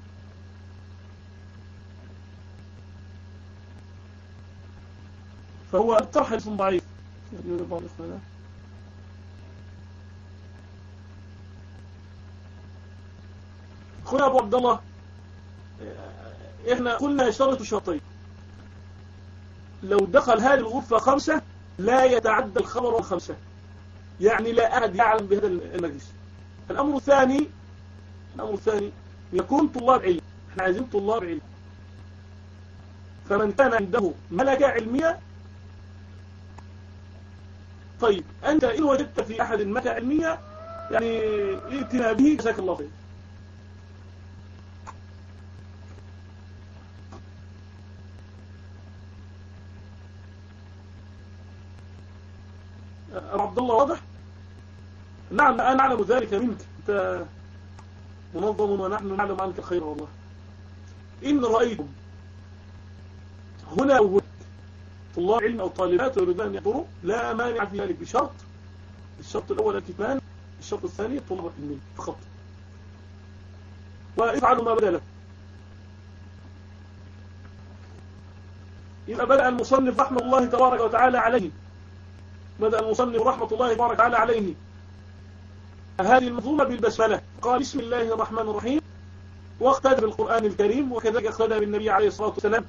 فهو أكثر حديث ضعيف. أخونا أبو عبد الله، إحنا قلنا يشترط شرطين، لو دخل هذه الغرفة خمسة لا يتعدى الخبر الخمسة، يعني لا أحد يعلم بهذا المجلس. الأمر الثاني الأمر الثاني يكون طلاب علم، احنا عايزين طلاب علم، فمن كان عنده ملكة علمية. طيب أنت إن وجدت في أحد ملكة علمية يعني ائتنا به، جزاك الله خير. عبد الله واضح؟ نعم أنا أعلم ذلك منك، أنت منظم ونحن نعلم عنك الخير والله. إن رأيتم هنا أول طلاب علم أو طالبات يريدون أن يحضروا لا مانع في ذلك بشرط، الشرط الأول الكتمان، الشرط الثاني طلاب علم فقط، وافعلوا ما بدا لكم. إذا بدأ المصنف رحمة الله تبارك وتعالى عليه بدأ المصنف رحمة الله تبارك وتعالى عليه هذه المنظومة بالبسملة، قال بسم الله الرحمن الرحيم، واقتدى بالقرآن الكريم، وكذلك اقتدى بالنبي عليه الصلاة والسلام.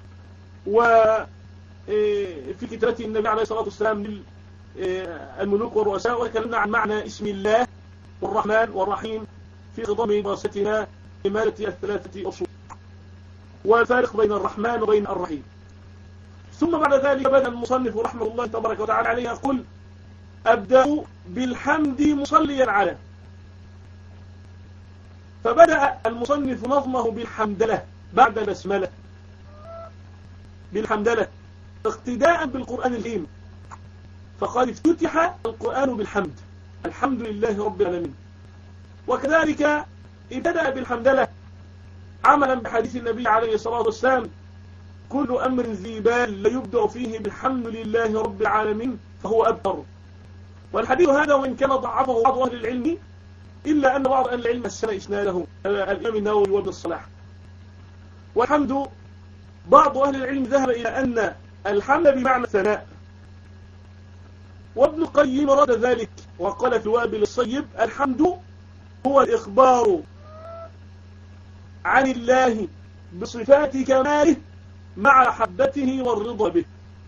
وفي كتابته النبي عليه الصلاة والسلام للملوك والرؤساء، وتكلمنا عن معنى اسم الله والرحمن والرحيم في خضم دراستنا لمادة الثلاثة أصول، والفارق بين الرحمن وبين الرحيم. ثم بعد ذلك بدأ المصنف رحمه الله تبارك وتعالى عليه يقول أبدأ بالحمد مصليا على، فبدأ المصنف نظمه بالحمدلة بعد البسملة، بالحمدلة اقتداء بالقرآن الكريم، فقد افتتح القرآن بالحمد، الحمد لله رب العالمين. وكذلك ابتدأ بالحمدلة عملا بحديث النبي عليه الصلاة والسلام كل أمر ذي بال ليبدأ فيه بالحمد لله رب العالمين فهو أبتر. والحديث هذا وإن كان ضعفه بعض أهل العلم إلا أن بعض أهل العلم السنة إسناده الإمام النووي وابن الصلاح. والحمد بعض أهل العلم ذهب إلى أن الحمد بمعنى الثناء، وابن القيم رد ذلك وقال في الوابل الصيب الحمد هو الإخبار عن الله بصفات كماله مع محبته والرضا به.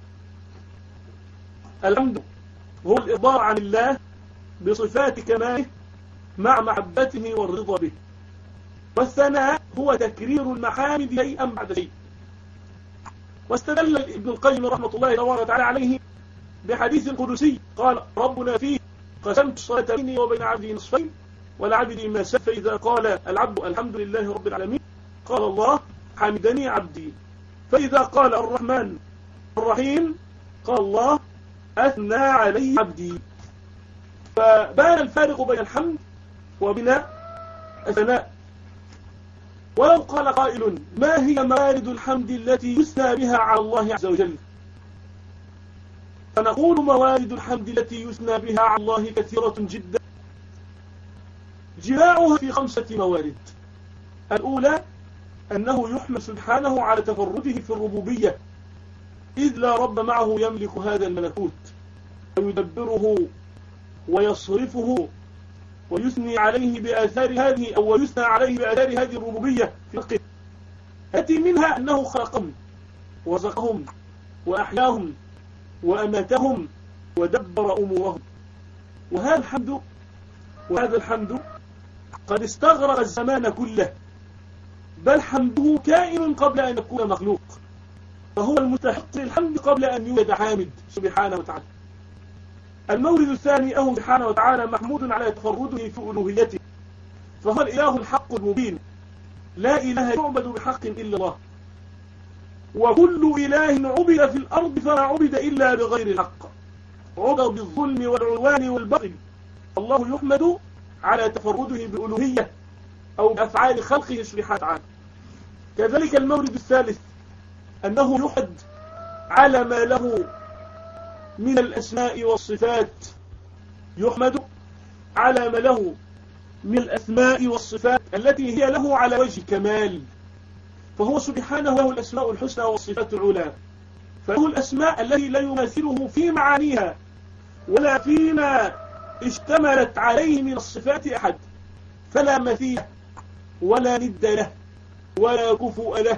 الحمد هو الإخبار عن الله بصفات كماله مع محبته والرضا به. والثناء هو تكرير المحامد شيئا بعد شيء. واستدل ابن القيم رحمة الله تبارك وتعالى عليه بحديث قدسي قال ربنا فيه قسمت الصلاة بيني وبين عبدي نصفين والعبد ما سف، فإذا قال العبد الحمد لله رب العالمين قال الله حمدني عبدي، فإذا قال الرحمن الرحيم قال الله أثنى علي عبدي. فبان الفارق بين الحمد وبين الثناء. ولو قال قائل ما هي موارد الحمد التي يثنى بها على الله عز وجل، فنقول موارد الحمد التي يثنى بها على الله كثيرة جدا، جماعها في خمسة موارد. الأولى أنه يحمد سبحانه على تفرده في الربوبية، إذ لا رب معه يملك هذا الملكوت ويدبره ويصرفه ويثني عليه بآثار هذه أو يثنى عليه بآثار هذه الربوبية في حقه. أتي منها أنه خلقهم ورزقهم وأحياهم وأماتهم ودبر أمورهم. وهذا الحمد وهذا الحمد قد استغرق الزمان كله، بل حمده كائن قبل أن يكون مخلوق، فهو المستحق للحمد قبل أن يوجد حامد سبحانه وتعالى. المورد الثاني أنه سبحانه وتعالى محمود على تفرده في ألوهيته، فهو الإله الحق المبين لا إله يعبد بحق إلا الله، وكل إله عبد في الأرض فلا عبد إلا بغير الحق، عبد بالظلم والعدوان والبغي. الله يحمد على تفرده بألوهية أو بأفعال خلقه سبحانه وتعالى. كذلك المورد الثالث أنه يحمد على ما له من الأسماء والصفات، يحمد على ما له من الأسماء والصفات التي هي له على وجه كمال، فهو سبحانه له الأسماء الحسنى والصفات العلى، فله الأسماء التي لا يماثله في معانيها ولا فيما اشتملت عليه من الصفات أحد، فلا مثيل ولا ند له ولا كفؤ له،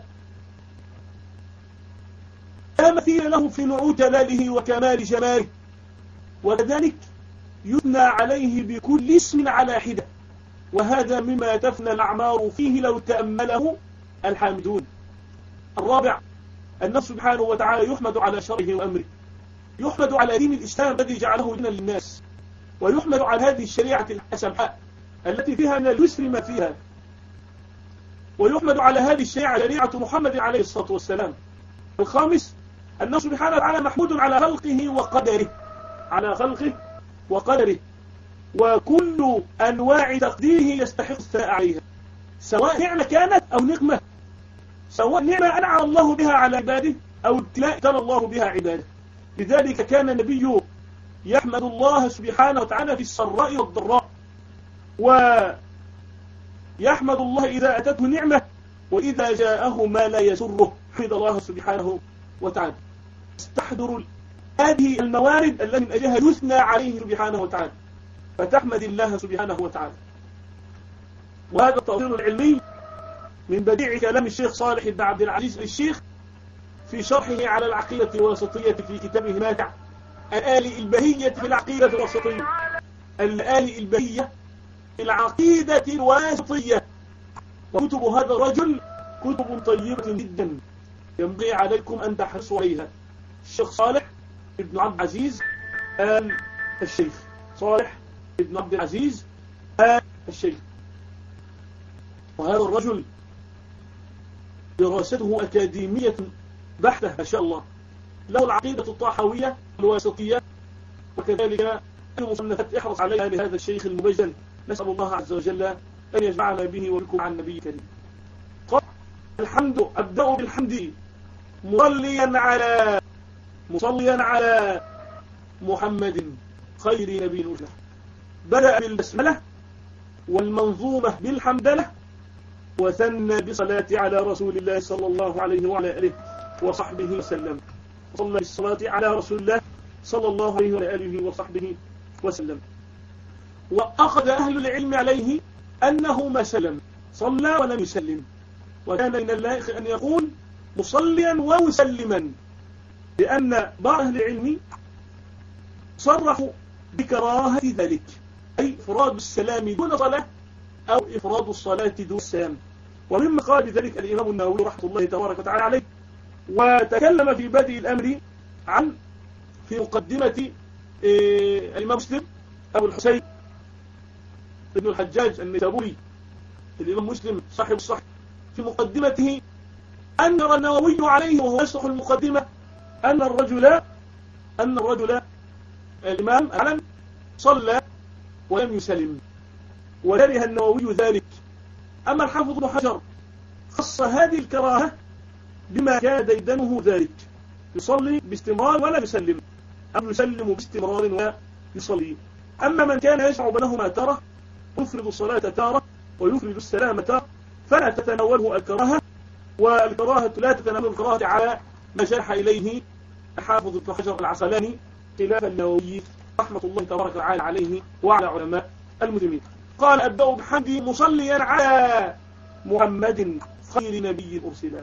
لا مثيل له في نعوت جلاله وكمال جماله. وكذلك يثنى عليه بكل اسم على حدة، وهذا مما تفنى الأعمار فيه لو تأمله الحامدون. الرابع أنه سبحانه وتعالى يحمد على شرعه وأمره، يحمد على دين الإسلام الذي جعله دينا للناس، ويحمد على هذه الشريعة السمحاء التي فيها من اليسر ما فيها، ويحمد على هذه الشريعة شريعة محمد عليه الصلاة والسلام. الخامس أنه سبحانه وتعالى محمود على خلقه وقدره، على خلقه وقدره، وكل أنواع تقديره يستحق الثناء عليها، سواء نعمة كانت أو نقمة، سواء نعمة أنعم الله بها على عباده أو ابتلاء ابتلى الله بها عباده. لذلك كان النبي يحمد الله سبحانه وتعالى في السراء والضراء، ويحمد الله إذا أتته نعمة، وإذا جاءه ما لا يسره حمد الله سبحانه وتعالى. استحضر هذه الموارد التي من أجلها يثنى عليه سبحانه وتعالى، فتحمد الله سبحانه وتعالى. وهذا التفصيل العلمي من بديع كلام الشيخ صالح بن عبد العزيز الشيخ في شرحه على العقيدة الواسطية في كتابه ماتع الآلي البهية في العقيدة الواسطية، الآلي البهية في العقيدة الواسطية. وكتب هذا الرجل كتب طيبة جدا ينبغي عليكم أن تحرصوا عليها. الشيخ صالح بن عبد العزيز آل الشيخ، صالح بن عبد العزيز آل الشيخ. وهذا الرجل دراسته أكاديمية بحتة ما شاء الله، له العقيدة الطحاوية الواسطية، وكذلك المصنفات احرص عليها لهذا الشيخ المبجل. نسأل الله عز وجل أن يجمعنا به وبكم عن النبي الكريم. قال الحمد، أبدأ بالحمد مصليا على مصليا على محمد خير نبي أرسل. بدأ بالبسملة والمنظومة بالحمدلة، وثنى بصلاة على رسول الله صلى الله عليه وعلى آله وصحبه وسلم. صلى بالصلاة على رسول الله صلى الله عليه وعلى آله وصحبه وسلم. وأخذ أهل العلم عليه أنه ما سلم، صلى ولم يسلم، وكان من اللائق أن يقول مصليا ومسلما، لأن بعض أهل العلم صرحوا بكراهة ذلك، أي إفراد السلام دون صلاة أو إفراد الصلاة دون السلام. ومما قال بذلك الإمام النووي رحمة الله تبارك وتعالى عليه، وتكلم في بدء الأمر عن في مقدمة إيه الإمام مسلم أبو الحسين ابن الحجاج النيسابوري، الإمام مسلم صاحب الصحيح، في مقدمته أنكر النووي عليه وهو يشرح المقدمة أن الرجل أن الرجل الإمام أعلم صلى ولم يسلم، وكره النووي ذلك. أما الحافظ بن حجر خص هذه الكراهة بما كان ديدنه ذلك، يصلي باستمرار ولا يسلم، أم يسلم باستمرار ويصلي. أما من كان يجمع بينهما تارة، يفرض الصلاة تارة ويفرض السلام تارة، فلا تتناوله الكراهة، والكراهة لا تتناول الكراهة على ما جرح إليه حافظ ابن حجر العسقلاني خلاف النووي رحمة الله تبارك وتعالى عليه وعلى علماء المسلمين. قال أبدأ بحمدي مصليا على محمد خير نبي أرسل.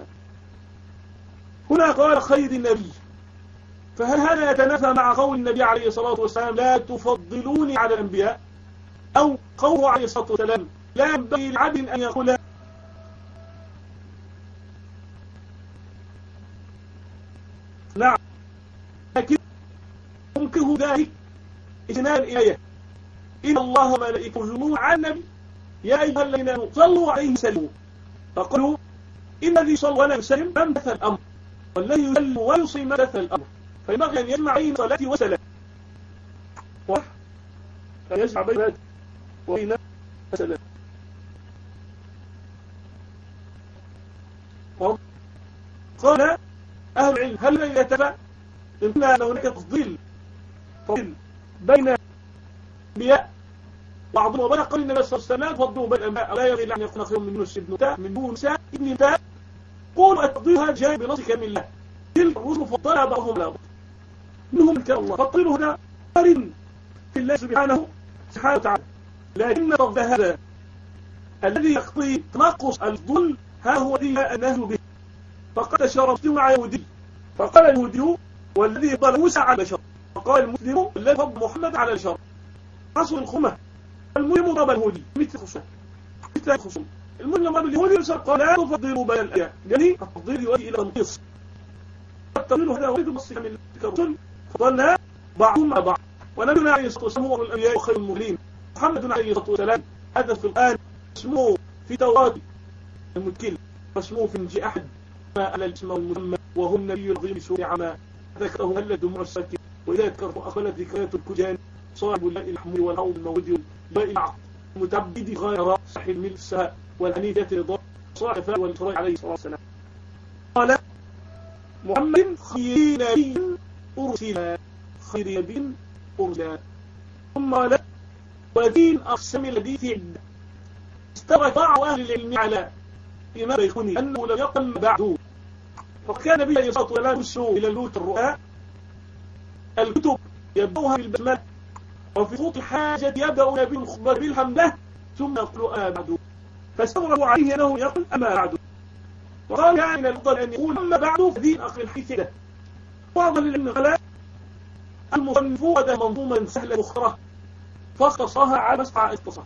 هنا قال خير النبي، فهل هذا يتنافى مع قول النبي عليه الصلاة والسلام لا تفضلوني على الأنبياء، أو قوله عليه الصلاة والسلام لا ينبغي لعبد أن يقول نعم، لكن ممكن ذلك إجنال الآية إن الله ملائكته يصلون على النبي يا أيها الذين آمنوا صلوا عليه وسلموا. فقالوا إن الذي يصلي ولا يسلم ما امتثل الأمر، والذي يسلم ويصلي ما امتثل الأمر، فينبغي أن يجمع بين صلاة وسلام، فيجمع بين هذا وبين السلام. قال أهل العلم هل يتبع إن هناك تفضيل تفضيل بين الأنبياء بعضهم وبين قول النبي صلى الله عليه وسلم فضلوا بين الأنبياء لا يغير أن يكون خير من يونس بن متى من موسى ابن متى. قولوا التفضيلها جاء بنص كامل الله، تلك الرسل فضلها بعضهم على بعض منهم كان الله فضل هنا قارن في الله سبحانه سبحانه وتعالى، لكن تفضل هذا الذي يقضي تناقص الفضل ها هو الذي النهي به. فقد أشار مسلم مع يهودي فقال اليهودي والذي فضل موسى على البشر، فقال المسلم الذي فضل محمد على البشر. حصل الخمة المسلم ضرب اليهودي مثل خصوم مثل الخصوم المسلم ضرب اليهودي قال لا تفضلوا بين الآيات، يعني التفضيل يؤدي إلى تنقيص. التفضيل هذا ورد نص من الرسل فضلنا بعضهم على بعض، ونبينا عليه الصلاة والسلام هو الأنبياء وخير المرسلين. محمد عليه الصلاة والسلام هذا في القرآن اسمه في توراة المتكل واسمه في إنجيل أحد ما على الاسم والمسمى وهو النبي العظيم سوري عما ذكره هل دموع الساكن، وإذا ذكره أخلت ذكريات الكجان صاحب الماء الحمر والحوض الموجود الماء العقد متعبد غير صاحب الملك السهاء والحنيفة الرضا صاحب والإسراء عليه الصلاة والسلام. قال محمد خير نبي أرسل خير نبي أرسل. ثم قال ودين أقسم الحديث عدة استغرق بعض أهل العلم على إمام بيخوني أنه لم يقم بعده، فكان النبي عليه الصلاة والسلام يسوء إلى اللوت الرؤى الكتب يبدوها بالبسملة، وفي صوت الحاجة يبدأ نبي الخبر بالحمدة ثم يقول أما بعد، فاستغربوا عليه أنه يقول أما بعد، وقال كان من الأفضل أن يقول أما بعد فدين أخي الحديث ده. بعض العلم قال المصنف وده منظوما سهلا أخرى فاختصاها على مسعى اختصار.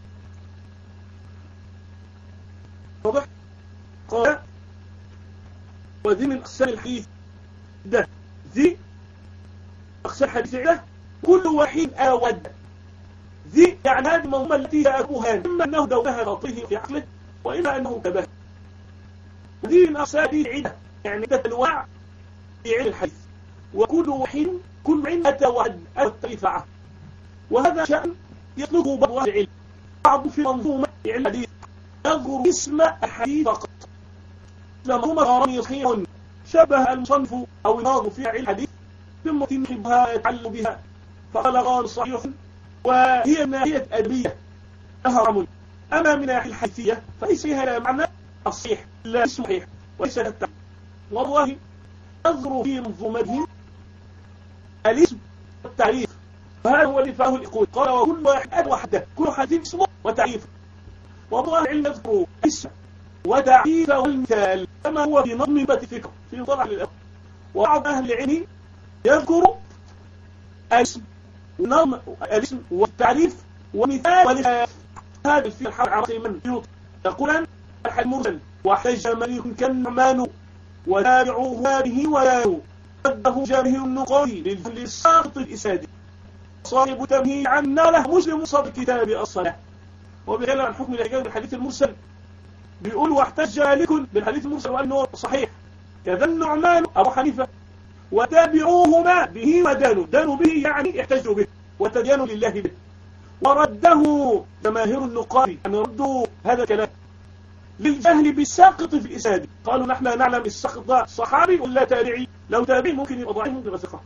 واضح؟ قال وذي من أقسام الحديث ده ذي أقسام الحديث ده كل واحد أود ذي يعني هذه المنظومة التي جاءتها إما أنه دونها غطيه في عقله وإما أنه كبه. ذي من أقسام الحديث عدة يعني عدة أنواع في علم الحديث، وكل واحد كل عين أتى وعد الترفعة، وهذا شأن يطلقه بعض أهل العلم. بعض في منظومة في علم الحديث يذكر اسم أحاديث فقط، منظومة غرامي صحيح شبه المصنف أو الناظر في علم الحديث ثم تنحبها يتعلق بها فقال غار صحيح، وهي من ناحية أدبية لها رمل. أما من ناحية الحديثية فليس لها معنى الصحيح لا الصحيح وليس التعليم. والله يذكر في منظومته الاسم والتعريف، فهذا هو اللي فعله الإقود. قال وكل واحد وحده كل حديث اسمه وتعريف. والله العلم يذكر اسم وتعريف والمثال كما هو في نظم بات الفكر في طلع للأخر. وبعض أهل العلم يذكر الاسم ونظم الاسم والتعريف ومثال والمثال. هذا في الحرب العراقي من يقول الحد مرسل واحتج مليك كالنعمان وتابعوه هذه وياه رده جابه النقاي للجل الساقط الإسادي صاحب تمهيد عنا له مسلم صدر كتاب الصلاة. وبغير عن حكم الإعجاب بالحديث المرسل بيقول واحتج مالك بالحديث المرسل وأنه صحيح كذا النعمان أبو حنيفة وتابعوهما به ودانوا دانوا به يعني احتجوا به وتدينوا لله به. ورده جماهير النقاي أن ردوا هذا الكلام للجهل بالساقط في الإسناد. قالوا نحن نعلم السقط صحابي ولا تابعي، لو تابعي ممكن يبقى ضعيف ممكن يبقى ثقة.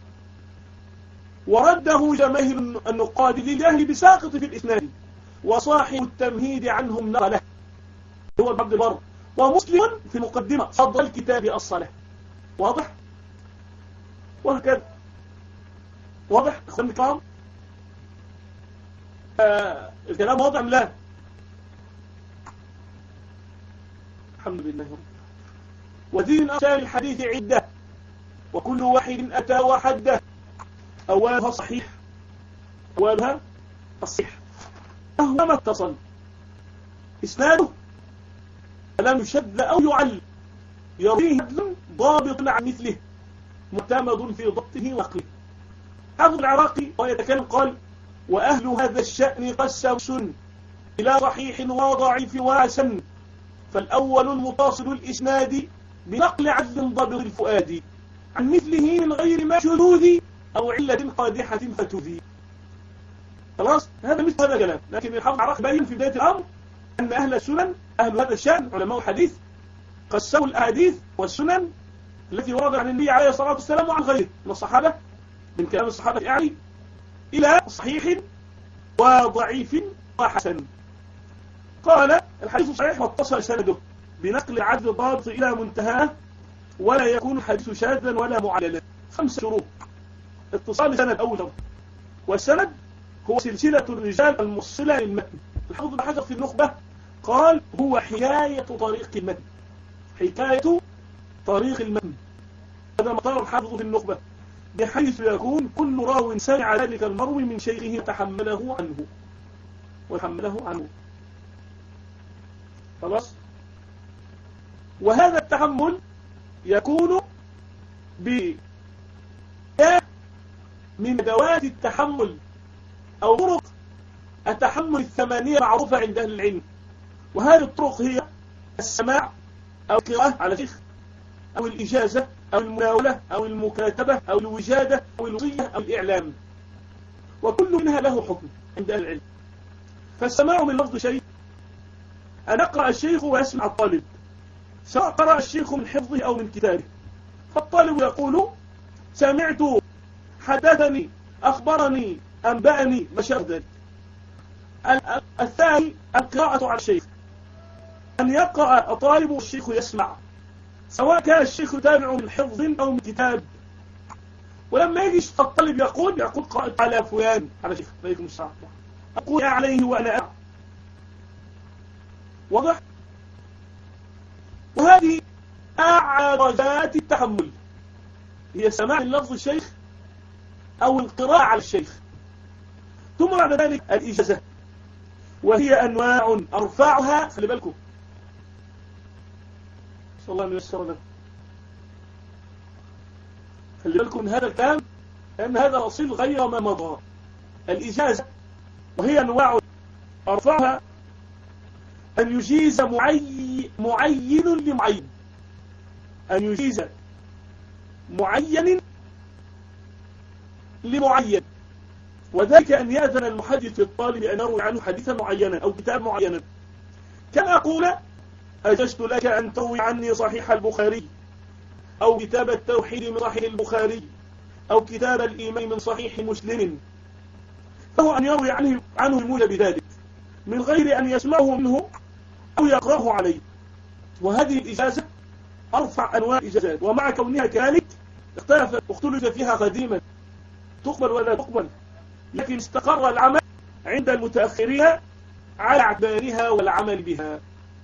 ورده جماهير النقاد للجهل بساقط في الإسناد، وصاحب التمهيد عنهم نقله هو ابن عبد البر، ومسلم في مقدمة صدر الكتاب الصلاة. واضح؟ وهكذا واضح اخواني الكرام؟ آه الكلام واضح ام لا؟ الحمد لله. ودين أقسام الحديث عدة وكل واحد أتى وحده. أولها صحيح أولها الصحيح أهو ما اتصل إسناده لم يشد أو يعل يرويه عدل ضابط عن مثله معتمد في ضبطه وعقله. حافظ العراقي ويتكلم قال وأهل هذا الشأن قسوا سن إلى صحيح وضعيف وحسن، فالأول المتصل الإسناد بنقل عدل ضبط الفؤاد عن مثله من غير ما شذوذ أو علة قادحة فتذي. خلاص، هذا مثل هذا الكلام. لكن الحافظ عراق بين في بداية الأمر أن أهل السنن أهل هذا الشأن علماء الحديث قسموا الأحاديث والسنن التي ورد عن النبي عليه الصلاة والسلام وعن غيره من الصحابة من كلام الصحابة يعني إلى صحيح وضعيف وحسن. قال الحديث صحيح واتصل سنده بنقل عدل ضابط إلى منتهاه ولا يكون الحديث شاذا ولا معللا. خمس شروط: اتصال السند أول شرط، والسند هو سلسلة الرجال الموصلة للمتن. الحافظ ابن حجر في النخبة قال هو حكاية طريق المتن، حكاية طريق المتن. هذا مطار الحافظ في النخبة، بحيث يكون كل راو سمع ذلك المروي من شيخه تحمله عنه وحمله عنه. خلاص، وهذا التحمل يكون ب من أدوات التحمل أو طرق التحمل الثمانية معروفة عند أهل العلم. وهذه الطرق هي السماع أو القراءة على شيخ، أو الإجازة أو المناولة أو المكاتبة أو الوجادة أو الوصية أو الإعلام، وكل منها له حكم عند أهل العلم. فالسماع من لفظ شيء أن يقرأ الشيخ ويسمع الطالب، سواء قرأ الشيخ من حفظه أو من كتابه، فالطالب يقول سمعت، حدثني، أخبرني، أنبأني، ما شابه ذلك. الثاني القراءة على الشيخ، أن يقرأ الطالب والشيخ يسمع، سواء كان الشيخ يتابع من حفظ أو من كتاب. ولما يجي الطالب يقول يقول قرأت على فلان على شيخ عليكم السلام، أقول عليه وأنا أعلم. واضح؟ وهذه أعلى درجات التحمل، هي سماع لفظ الشيخ أو القراءة على الشيخ. ثم بعد ذلك الإجازة، وهي أنواع أرفعها، خلي بالكم صلى الله عليه وسلم، خلي بالكم من هذا الكلام لأن هذا أصيل غير ما مضى. الإجازة وهي أنواع أرفعها أن يجيز معي... معين لمعين، أن يجيز معين لمعين، وذلك أن يأذن المحدث للطالب أن يروي عنه حديثا معينا أو كتاب معينا، كما أقول أجزت لك أن تروي عني صحيح البخاري، أو كتاب التوحيد من صحيح البخاري، أو كتاب الإيمان من صحيح مسلم، فهو أن يروي عنه عنه المولى بذلك من غير أن يسمعه منه أو يقرأه عليه. وهذه الإجازة أرفع أنواع الإجازات، ومع كونها كذلك اختلف اختلف فيها قديما تقبل ولا تقبل، لكن استقر العمل عند المتأخرين على اعتبارها والعمل بها.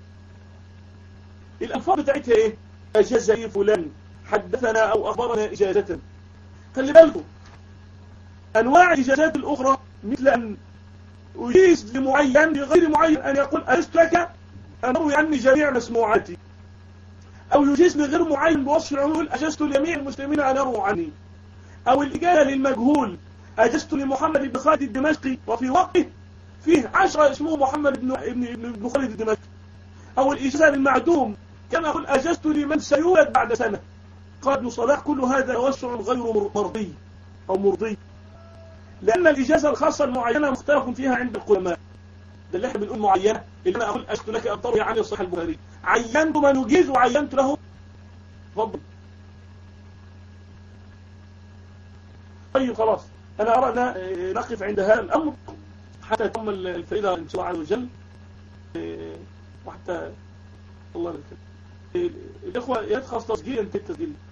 الألفاظ بتاعتها إيه؟ أجاز لي فلان، حدثنا أو أخبرنا إجازة. خلي بالكم أنواع الإجازات الأخرى مثل أن أجيز لمعين لغير معين، أن يقول أجزت لك أن أروي عني جميع مسموعاتي، أو يجيز لغير معين بوصف العمول أجزت لجميع المسلمين أن يروا عني، أو الإجازة للمجهول أجزت لمحمد بن خالد الدمشقي وفي وقته فيه عشرة اسمه محمد بن ابن بن خالد الدمشقي، أو الإجازة للمعدوم كما أقول أجزت لمن سيولد بعد سنة. قال ابن صلاح كل هذا توسع غير مرضي أو مرضي، لأن الإجازة الخاصة المعينة مختلف فيها عند العلماء. ده اللي احنا بنقول معينة، اللي أنا أقول أجزت لك أن تروي عني صحيح البخاري، عينت من يجيز وعينت له. تفضل. طيب خلاص، أنا أرى أن نقف عند هذا الأمر حتى تكمل الفائدة إن شاء الله عز وجل، وحتى الله يبارك. الإخوة يتخصص تسجيل أنت التسجيل